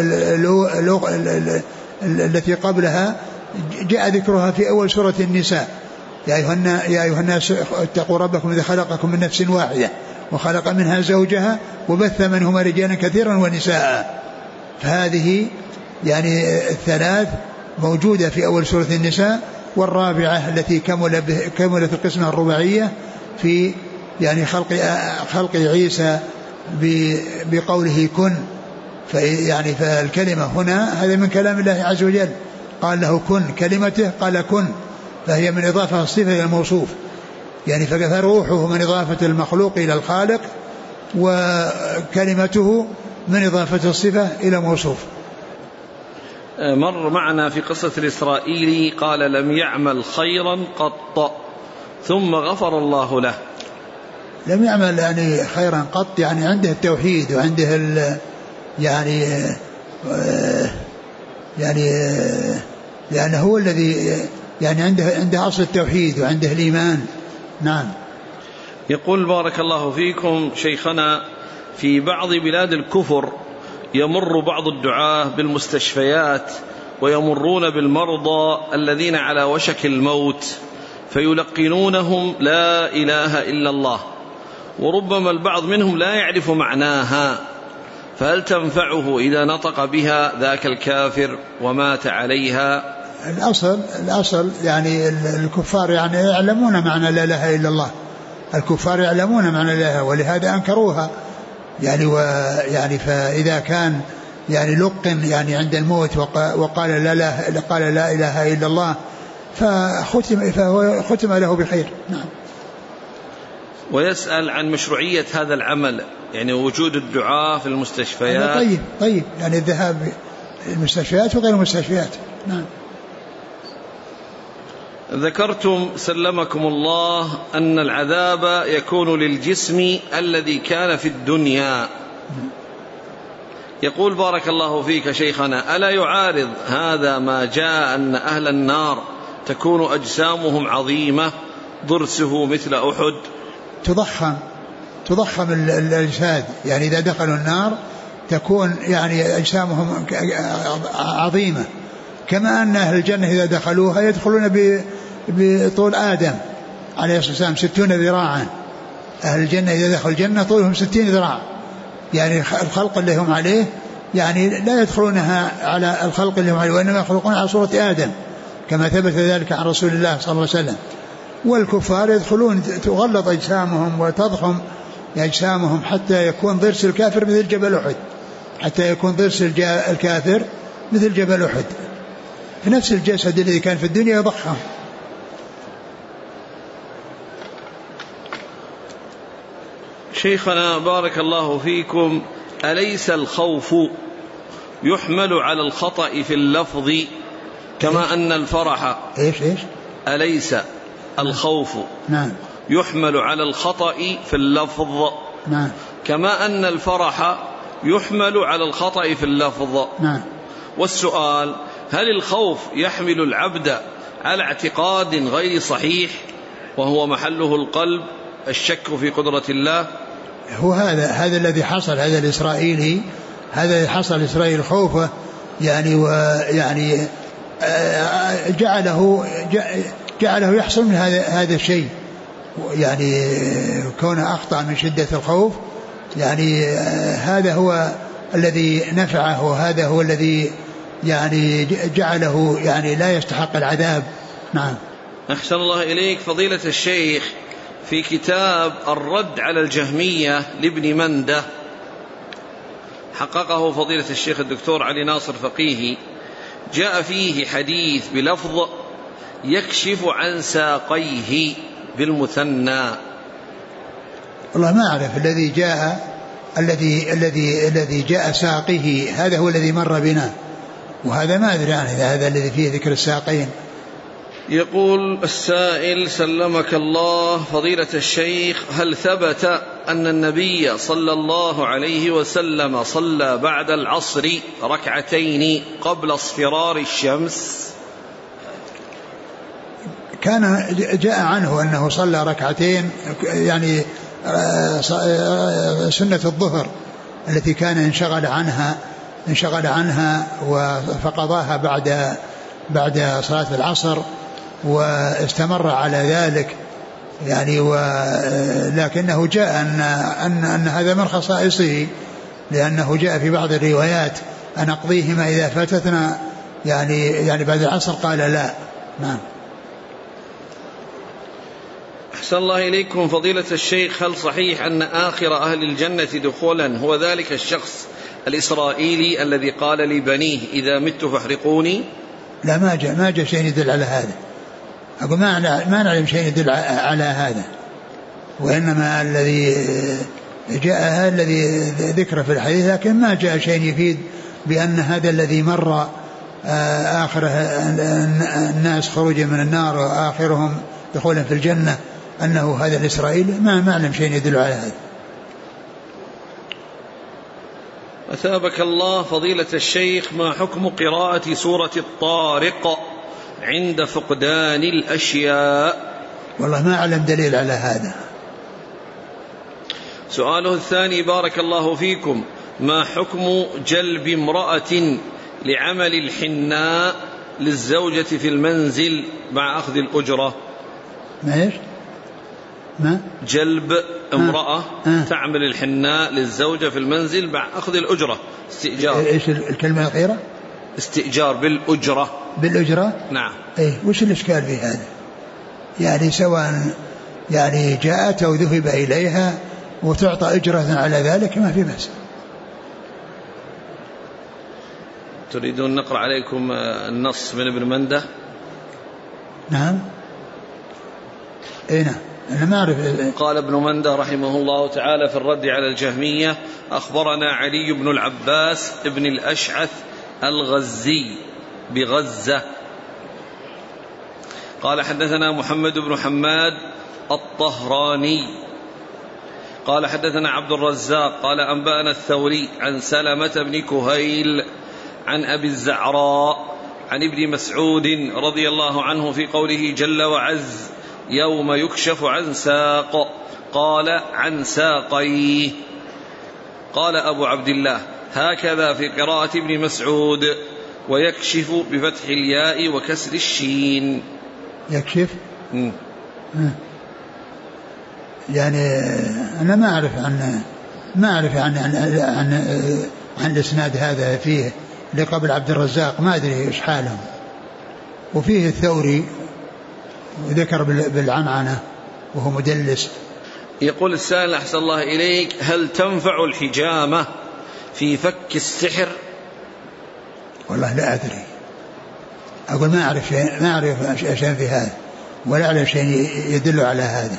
التي قبلها جاء ذكرها في أول سورة النساء: يا أيها الناس اتقوا ربكم الذي خلقكم من نفس واحدة وخلق منها زوجها وبث منهما رجالا كثيرا ونساء. فهذه يعني الثلاث موجودة في أول سورة النساء. والرابعة التي كملت القسمة الرباعية في يعني خلق عيسى بقوله كن. يعني فالكلمة هنا هذا من كلام الله عز وجل، قال له كن، كلمته قال كن، فهي من إضافة الصفة إلى الموصوف، يعني فروحه من إضافة المخلوق إلى الخالق، وكلمته من إضافة الصفة إلى موصوف. مر معنا في قصة الإسرائيلي قال لم يعمل خيرا قط ثم غفر الله له. لم يعمل يعني خيرا قط، يعني عنده التوحيد وعنده يعني هو الذي يعني عنده أصل التوحيد وعنده الإيمان. نعم. يقول بارك الله فيكم شيخنا: في بعض بلاد الكفر يمر بعض الدعاة بالمستشفيات ويمرون بالمرضى الذين على وشك الموت فيلقنونهم لا إله إلا الله، وربما البعض منهم لا يعرف معناها، فهل تنفعه إذا نطق بها ذاك الكافر ومات عليها؟ الأصل يعني الكفار يعني يعلمون معنى لا إله إلا الله، الكفار يعلمون معنى لا إله، ولهذا أنكروها يعني فإذا كان يعني لقن يعني عند الموت وقال لا إله إلا الله فهو ختم له بخير. نعم. ويسأل عن مشروعية هذا العمل، يعني وجود الدعاء في المستشفيات. طيب يعني الذهاب المستشفيات وغير المستشفيات. نعم. ذكرتم سلمكم الله أن العذاب يكون للجسم الذي كان في الدنيا. يقول بارك الله فيك شيخنا: ألا يعارض هذا ما جاء أن أهل النار تكون أجسامهم عظيمة ضرسه مثل أحد؟ تضخم الأجساد، يعني إذا دخلوا النار تكون يعني أجسامهم عظيمة، كما أن أهل الجنة إذا دخلوها يدخلون بطول آدم عليه الصلاة والسلام 60 ذراعا. أهل الجنة إذا دخلوا الجنة طولهم 60 ذراع، يعني الخلق اللي هم عليه يعني لا يدخلونها على الخلق اللي هم عليه، وإنما يخلقون على صورة آدم كما ثبت ذلك عن رسول الله صلى الله عليه وسلم. والكفار يدخلون تغلط أجسامهم وتضخم أجسامهم حتى يكون ضرس الكافر مثل جبل أحد، حتى يكون ضرس الكافر مثل جبل أحد، في نفس الجسد الذي كان في الدنيا يضخم. شيخنا بارك الله فيكم: أليس الخوف يحمل على الخطأ في اللفظ كما أن الفرح؟ إيش؟ أليس الخوف نعم يحمل على الخطأ في اللفظ نعم كما أن الفرح يحمل على الخطأ في اللفظ؟ نعم. والسؤال: هل الخوف يحمل العبد على اعتقاد غير صحيح وهو محله القلب، الشك في قدرة الله؟ هو هذا الذي حصل، هذا الإسرائيلي، هذا حصل إسرائيل خوفه يعني ويعني جعله يحصل من هذا الشيء، يعني كونه أخطأ من شدة الخوف، يعني هذا هو الذي نفعه، وهذا هو الذي يعني جعله يعني لا يستحق العذاب. نعم. أحسن الله إليك فضيلة الشيخ. في كتاب الرد على الجهمية لابن منده حققه فضيلة الشيخ الدكتور علي ناصر فقيهي، جاء فيه حديث بلفظ يكشف عن ساقيه بالمثنى. والله ما أعرف الذي جاء ساقه، هذا هو الذي مر بنا، وهذا ما أدري عنه هذا الذي فيه ذكر الساقين. يقول السائل سلمك الله فضيلة الشيخ: هل ثبت أن النبي صلى الله عليه وسلم صلى بعد العصر ركعتين قبل اصفرار الشمس؟ كان جاء عنه أنه صلى ركعتين يعني سنة الظهر التي كان انشغل عنها فقضاها بعد صلاة العصر واستمر على ذلك يعني. لكنه جاء أن هذا من خصائصه، لأنه جاء في بعض الروايات أن أقضيهما إذا فاتتنا يعني بعد العصر، قال لا. نعم. أحسن الله إليكم فضيلة الشيخ: هل صحيح أن آخر أهل الجنة دخولا هو ذلك الشخص الإسرائيلي الذي قال لبنيه إذا مت فاحرقوني؟ لا، ما جاء شيء يدل على هذا. أقول ما نعلم شيء يدل على هذا، وإنما الذي جاء الذي ذكر في الحديث، لكن ما جاء شيء يفيد بأن هذا الذي مر آخر الناس خروجا من النار وآخرهم دخولا في الجنة أنه هذا الإسرائيلي. ما نعلم شيء يدل على هذا. أثابك الله فضيلة الشيخ: ما حكم قراءة سورة الطارق عند فقدان الأشياء؟ والله ما أعلم دليل على هذا. سؤاله الثاني: بارك الله فيكم، ما حكم جلب امرأة لعمل الحناء للزوجة في المنزل مع أخذ الأجرة؟ ما جلب امرأة تعمل الحناء للزوجة في المنزل مع أخذ الأجرة، استئجار. إيش الكلمة الأخيرة؟ استئجار بالأجرة. نعم. وش الإشكال في هذا؟ يعني سواء يعني جاءت أو ذهب إليها وتعطى أجرة على ذلك ما في بأس. تريدون نقرأ عليكم النص من ابن منده؟ نعم. نعم. أنا ما أعرف. قال ابن منده رحمه الله تعالى في الرد على الجهمية: أخبرنا علي بن العباس ابن الأشعث الغزي بغزة قال حدثنا محمد بن حماد الطهراني قال حدثنا عبد الرزاق قال أنبأنا الثوري عن سلمة بن كهيل عن أبي الزعراء عن ابن مسعود رضي الله عنه في قوله جل وعز: يوم يكشف عن ساق، قال: عن ساقيه. قال أبو عبد الله: هكذا في قراءة ابن مسعود، ويكشف بفتح الياء وكسر الشين. يكشف. يعني أنا ما أعرف عن الإسناد هذا فيه لقبل عبد الرزاق، ما أدري إيش حالهم. وفيه الثوري وذكر بالعنعنة وهو مدلس. يقول السائل أحسن الله إليك: هل تنفع الحجامة في فك السحر؟ والله لا أدري، أقول ما أعرف شيء في هذا، ولا أعرف شيء يدل على هذا.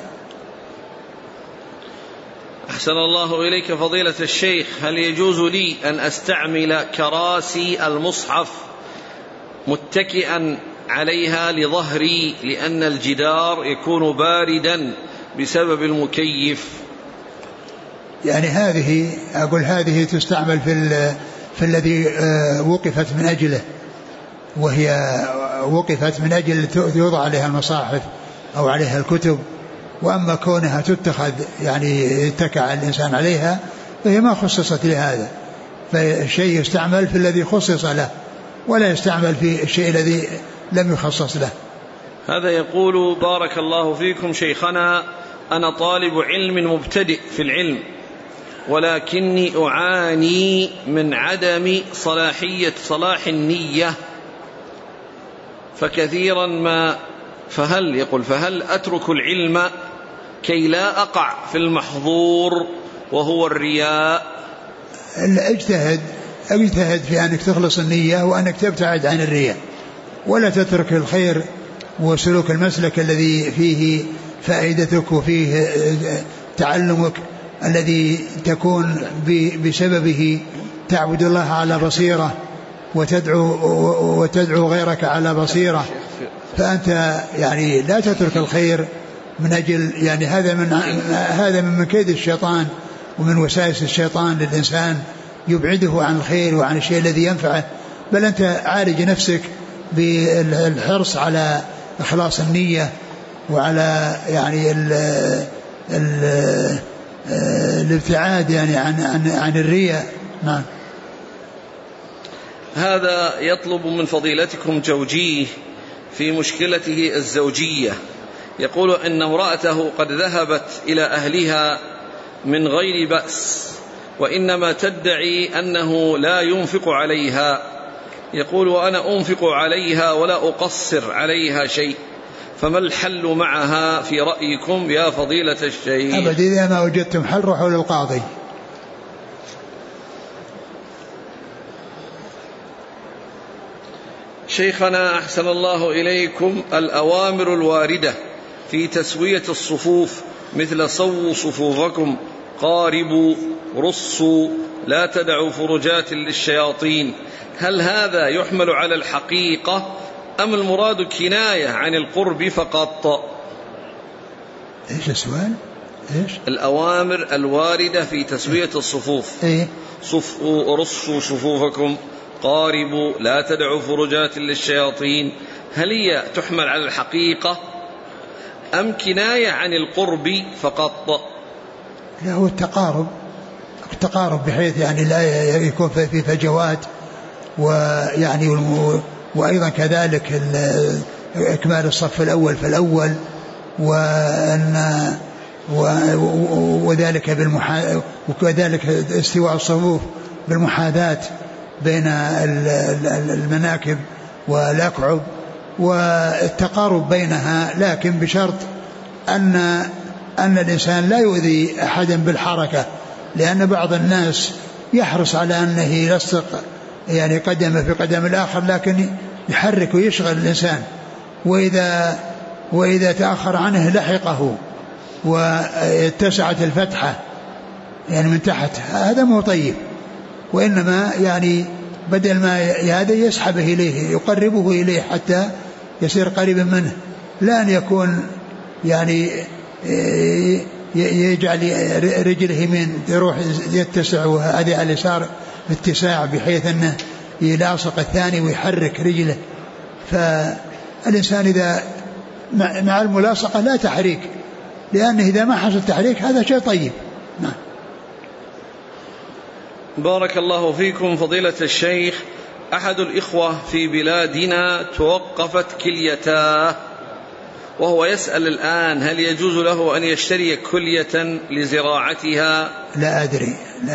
أحسن الله إليك فضيلة الشيخ: هل يجوز لي أن أستعمل كراسي المصحف متكئا عليها لظهري لأن الجدار يكون باردا بسبب المكيف؟ يعني هذه تستعمل في الذي وقفت من أجله، وهي وقفت من أجل يوضع عليها المصاحف أو عليها الكتب. وأما كونها تتخذ يعني يتكع الإنسان عليها فهي ما خصصت لهذا، فالشيء يستعمل في الذي خصص له ولا يستعمل في الشيء الذي لم يخصص له. هذا يقول: بارك الله فيكم شيخنا، أنا طالب علم مبتدئ في العلم، ولكني أعاني من عدم صلاح النية، فكثيرا ما فهل أترك العلم كي لا أقع في المحظور وهو الرياء؟ اجتهد في أنك تخلص النية وأنك تبتعد عن الرياء، ولا تترك الخير وسلوك المسلك الذي فيه فائدتك وفيه تعلمك الذي تكون بسببه تعبد الله على بصيرة وتدعو غيرك على بصيرة، فأنت يعني لا تترك الخير من أجل يعني هذا من كيد الشيطان ومن وسائس الشيطان للإنسان يبعده عن الخير وعن الشيء الذي ينفعه، بل أنت عالج نفسك بالحرص على إخلاص النية وعلى يعني الابتعاد يعني عن الرياء. نعم. هذا يطلب من فضيلتكم توجيه في مشكلته الزوجية. يقول إن امرأته قد ذهبت إلى أهلها من غير بأس، وإنما تدعي أنه لا ينفق عليها. يقول وأنا أنفق عليها ولا أقصر عليها شيء، فما الحل معها في رأيكم يا فضيلة الشيخ؟ أبدا، إذا ما وجدتم حل روحوا للقاضي. شيخنا أحسن الله إليكم، الأوامر الواردة في تسوية الصفوف مثل صووا صفوفكم، قاربوا، رصوا، لا تدعوا فرجات للشياطين، هل هذا يحمل على الحقيقة أم المراد كناية عن القرب فقط؟ إيش السؤال؟ إيش؟ الأوامر الواردة في تسوية الصفوف. رصوا صفوفكم، قاربوا، لا تدعوا فرجات للشياطين، هل هي تحمل على الحقيقة أم كناية عن القرب فقط؟ لا، هو التقارب بحيث يعني لا يكون في فجوات، ويعني وأيضا كذلك إكمال الصف الأول فالأول، وذلك وكذلك استواء الصفوف بالمحاذاة بين المناكب والأكعب والتقارب بينها، لكن بشرط أن الإنسان لا يؤذي أحدا بالحركة، لأن بعض الناس يحرص على أنه يلصق يعني قدمه في قدم الآخر، لكن يحرك ويشغل الإنسان، وإذا تأخر عنه لحقه واتسعت الفتحة يعني من تحت، هذا مو طيب. وإنما يعني بدل ما هذا يسحبه إليه، يقربه إليه حتى يصير قريبا منه، لا أن يكون يعني يجعل رجله يمين يروح يتسع وهذه على اليسار اتساع بحيث أنه يلاصق الثاني ويحرك رجله. فالإنسان إذا مع الملاصقة لا تحريك، لأنه إذا ما حصل تحريك هذا شيء طيب. نعم. بارك الله فيكم فضيلة الشيخ، أحد الإخوة في بلادنا توقفت كليتاه، وهو يسأل الآن هل يجوز له أن يشتري كلية لزراعتها؟ لا أدري.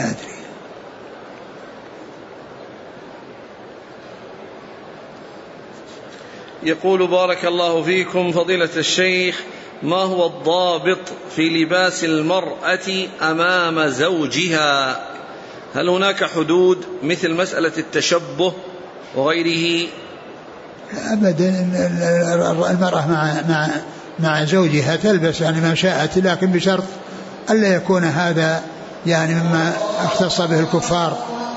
يقول بارك الله فيكم فضيلة الشيخ، ما هو الضابط في لباس المرأة أمام زوجها؟ هل هناك حدود مثل مسألة التشبه وغيره؟ أبدا، المرأة مع زوجها تلبس يعني ما شاءت، لكن بشرط ألا يكون هذا يعني مما اختص به الكفار.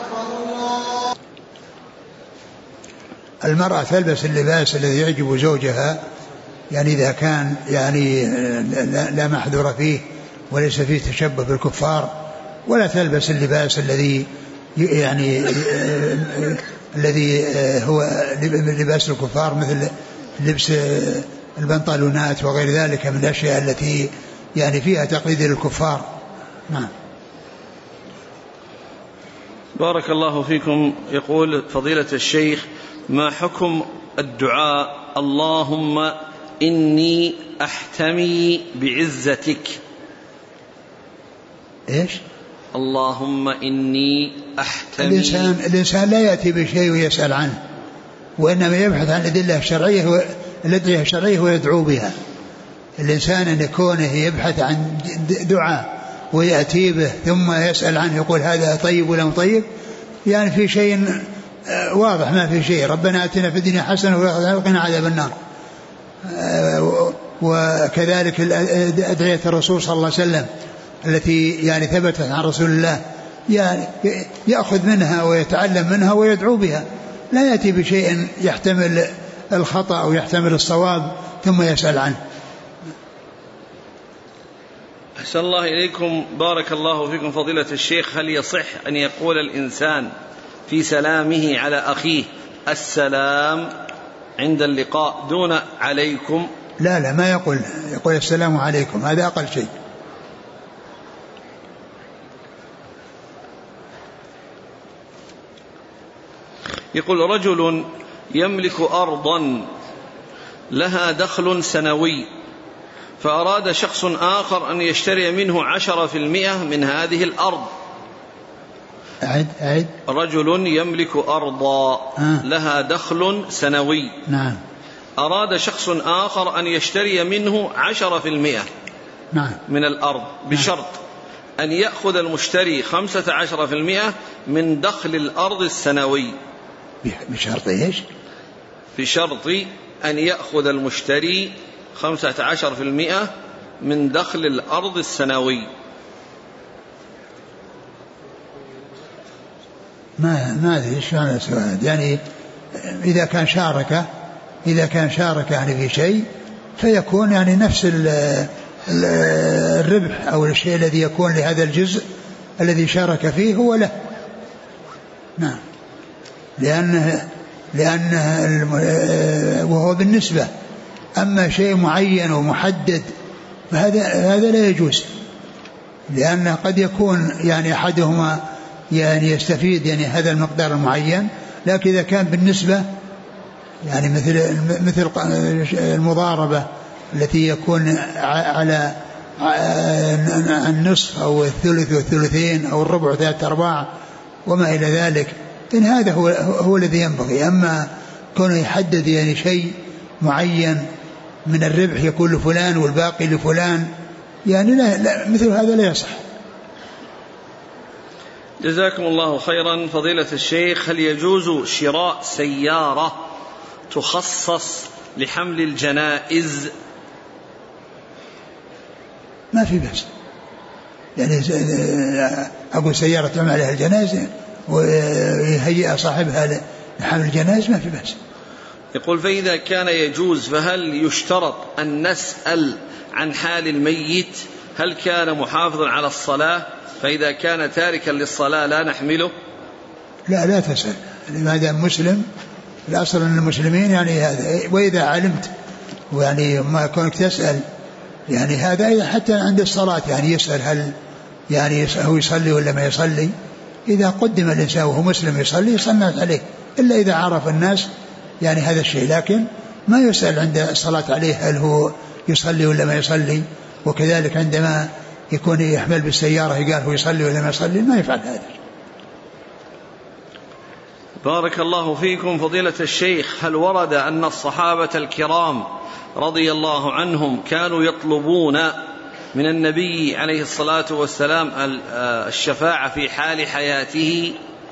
المرأة تلبس اللباس الذي يعجب زوجها، يعني إذا كان يعني لا محذور فيه وليس فيه تشبه بالكفار، ولا تلبس اللباس الذي يعني الذي هو لباس الكفار مثل لبس البنطلونات وغير ذلك من الأشياء التي يعني فيها تقليد للكفار. نعم. بارك الله فيكم. يقول فضيلة الشيخ، ما حكم الدعاء اللهم إني أحتمي بعزتك؟ إيش؟ اللهم إني أحتمي. الإنسان لا يأتي بشيء ويسأل عنه، وإنما يبحث عن الأدعية الشرعية ويدعو بها. الإنسان أن يكونه يبحث عن دعاء ويأتي به ثم يسأل عنه يقول هذا طيب ولا طيب، يعني في شيء واضح ما في شيء. ربنا آتنا في الدنيا حسنة وقنا عذاب النار. وكذلك أدعية الرسول صلى الله عليه وسلم التي يعني ثبتت عن رسول الله، يعني يأخذ منها ويتعلم منها ويدعو بها، لا يأتي بشيء يحتمل الخطأ أو يحتمل الصواب ثم يسأل عنه. أحسن الله إليكم، بارك الله فيكم فضيلة الشيخ. هل يصح أن يقول الإنسان في سلامه على أخيه السلام عند اللقاء دون عليكم؟ لا ما يقول السلام عليكم، هذا أقل شيء. يقول رجل يملك أرضا لها دخل سنوي، فأراد شخص آخر أن يشتري منه 10% من هذه الأرض. أعد. رجل يملك أرضا لها دخل سنوي، نعم. أراد شخص آخر أن يشتري منه 10% نعم. من الأرض، بشرط أن يأخذ المشتري 15% من دخل الأرض السنوي. بشرط إيش؟ بشرط أن يأخذ المشتري 15% من دخل الأرض السنوي. ما أدري إيش معنى السؤال. يعني إذا كان شارك يعني في شيء فيكون يعني نفس الربح أو الشيء الذي يكون لهذا الجزء الذي شارك فيه هو له. نعم. لأنه وهو بالنسبة. أما شيء معين ومحدد فهذا لا يجوز، لأن قد يكون يعني أحدهما يعني يستفيد يعني هذا المقدار المعين، لكن إذا كان بالنسبة يعني مثل المضاربة التي يكون على النصف أو الثلث والثلثين أو الربع وثلاثة أرباع وما إلى ذلك، إن هذا هو الذي ينبغي. أما كونه يحدد يعني شيء معين من الربح يكون لفلان والباقي لفلان، يعني لا مثل هذا لا يصح. جزاكم الله خيرا فضيلة الشيخ. هل يجوز شراء سيارة تخصص لحمل الجنائز؟ ما في بأس، يعني أقول سيارة تعمل عليها الجنائز ويهيئ صاحبها لحمل الجنائز ما في بأس. يقول فإذا كان يجوز فهل يشترط أن نسأل عن حال الميت؟ هل كان محافظا على الصلاة؟ فإذا كان تاركا للصلاة لا نحمله؟ لا تسأل، ما دام مسلم. الأصل أن المسلمين يعني هذا. وإذا علمت ويعني ما كونك تسأل يعني هذا حتى عند الصلاة يعني يسأل هل يعني هو يصلي ولا ما يصلي. إذا قدم الإنسان وهو مسلم يصلي صلى عليه، إلا إذا عرف الناس يعني هذا الشيء، لكن ما يسأل عند الصلاة عليه هل هو يصلي ولا ما يصلي. وكذلك عندما يكون يحمل بالسيارة قال هو يصلي ولا ما يصلي، ما يفعل هذا. بارك الله فيكم فضيلة الشيخ. هل ورد أن الصحابة الكرام رضي الله عنهم كانوا يطلبون من النبي عليه الصلاة والسلام الشفاعة في حال حياته؟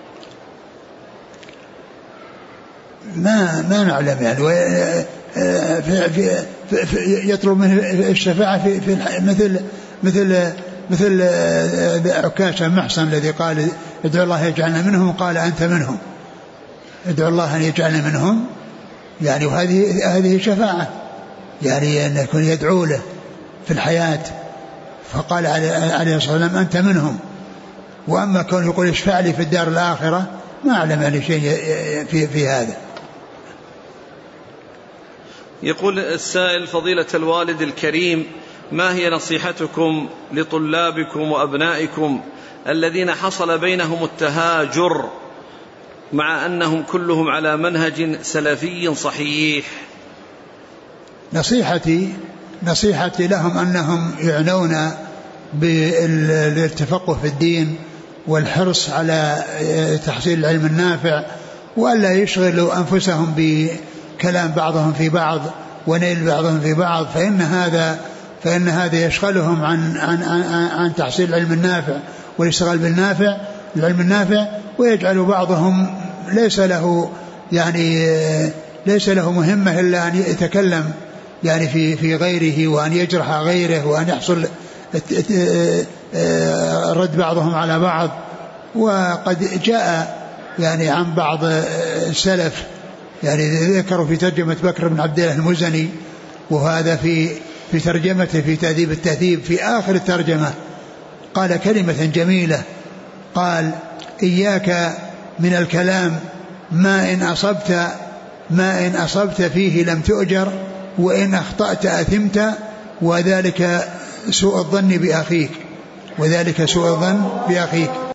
ما نعلم يعني. يطلب منه الشفاعة في مثل عكاشة محصن الذي قال ادعو الله يجعلنا منهم، قال أنت منهم، ادعو الله أن يجعلنا منهم يعني. وهذه شفاعة يعني أن يكون يدعو له في الحياة، فقال عليه الصلاة والسلام أنت منهم. وأما كون يقول اشفع لي في الدار الآخرة ما أعلم أن شيء في هذا. يقول السائل فضيلة الوالد الكريم، ما هي نصيحتكم لطلابكم وأبنائكم الذين حصل بينهم التهاجر مع أنهم كلهم على منهج سلفي صحيح؟ نصيحتي لهم أنهم يعنون بالتفقه في الدين والحرص على تحصيل العلم النافع، وألا يشغلوا أنفسهم بكلام بعضهم في بعض ونيل بعضهم في بعض، فإن هذا يشغلهم عن تحصيل العلم النافع والاشتغال بالنافع العلم النافع، ويجعل بعضهم ليس له مهمة إلا أن يتكلم يعني في غيره وأن يجرح غيره وأن يحصل رد بعضهم على بعض. وقد جاء يعني عن بعض السلف يعني ذكروا في ترجمة بكر بن عبد الله المزني، وهذا في ترجمته في تهذيب التهذيب في آخر الترجمة قال كلمة جميلة، قال: إياك من الكلام ما إن أصبت فيه لم تؤجر، وإن أخطأت أثمت، وذلك سوء الظن بأخيك.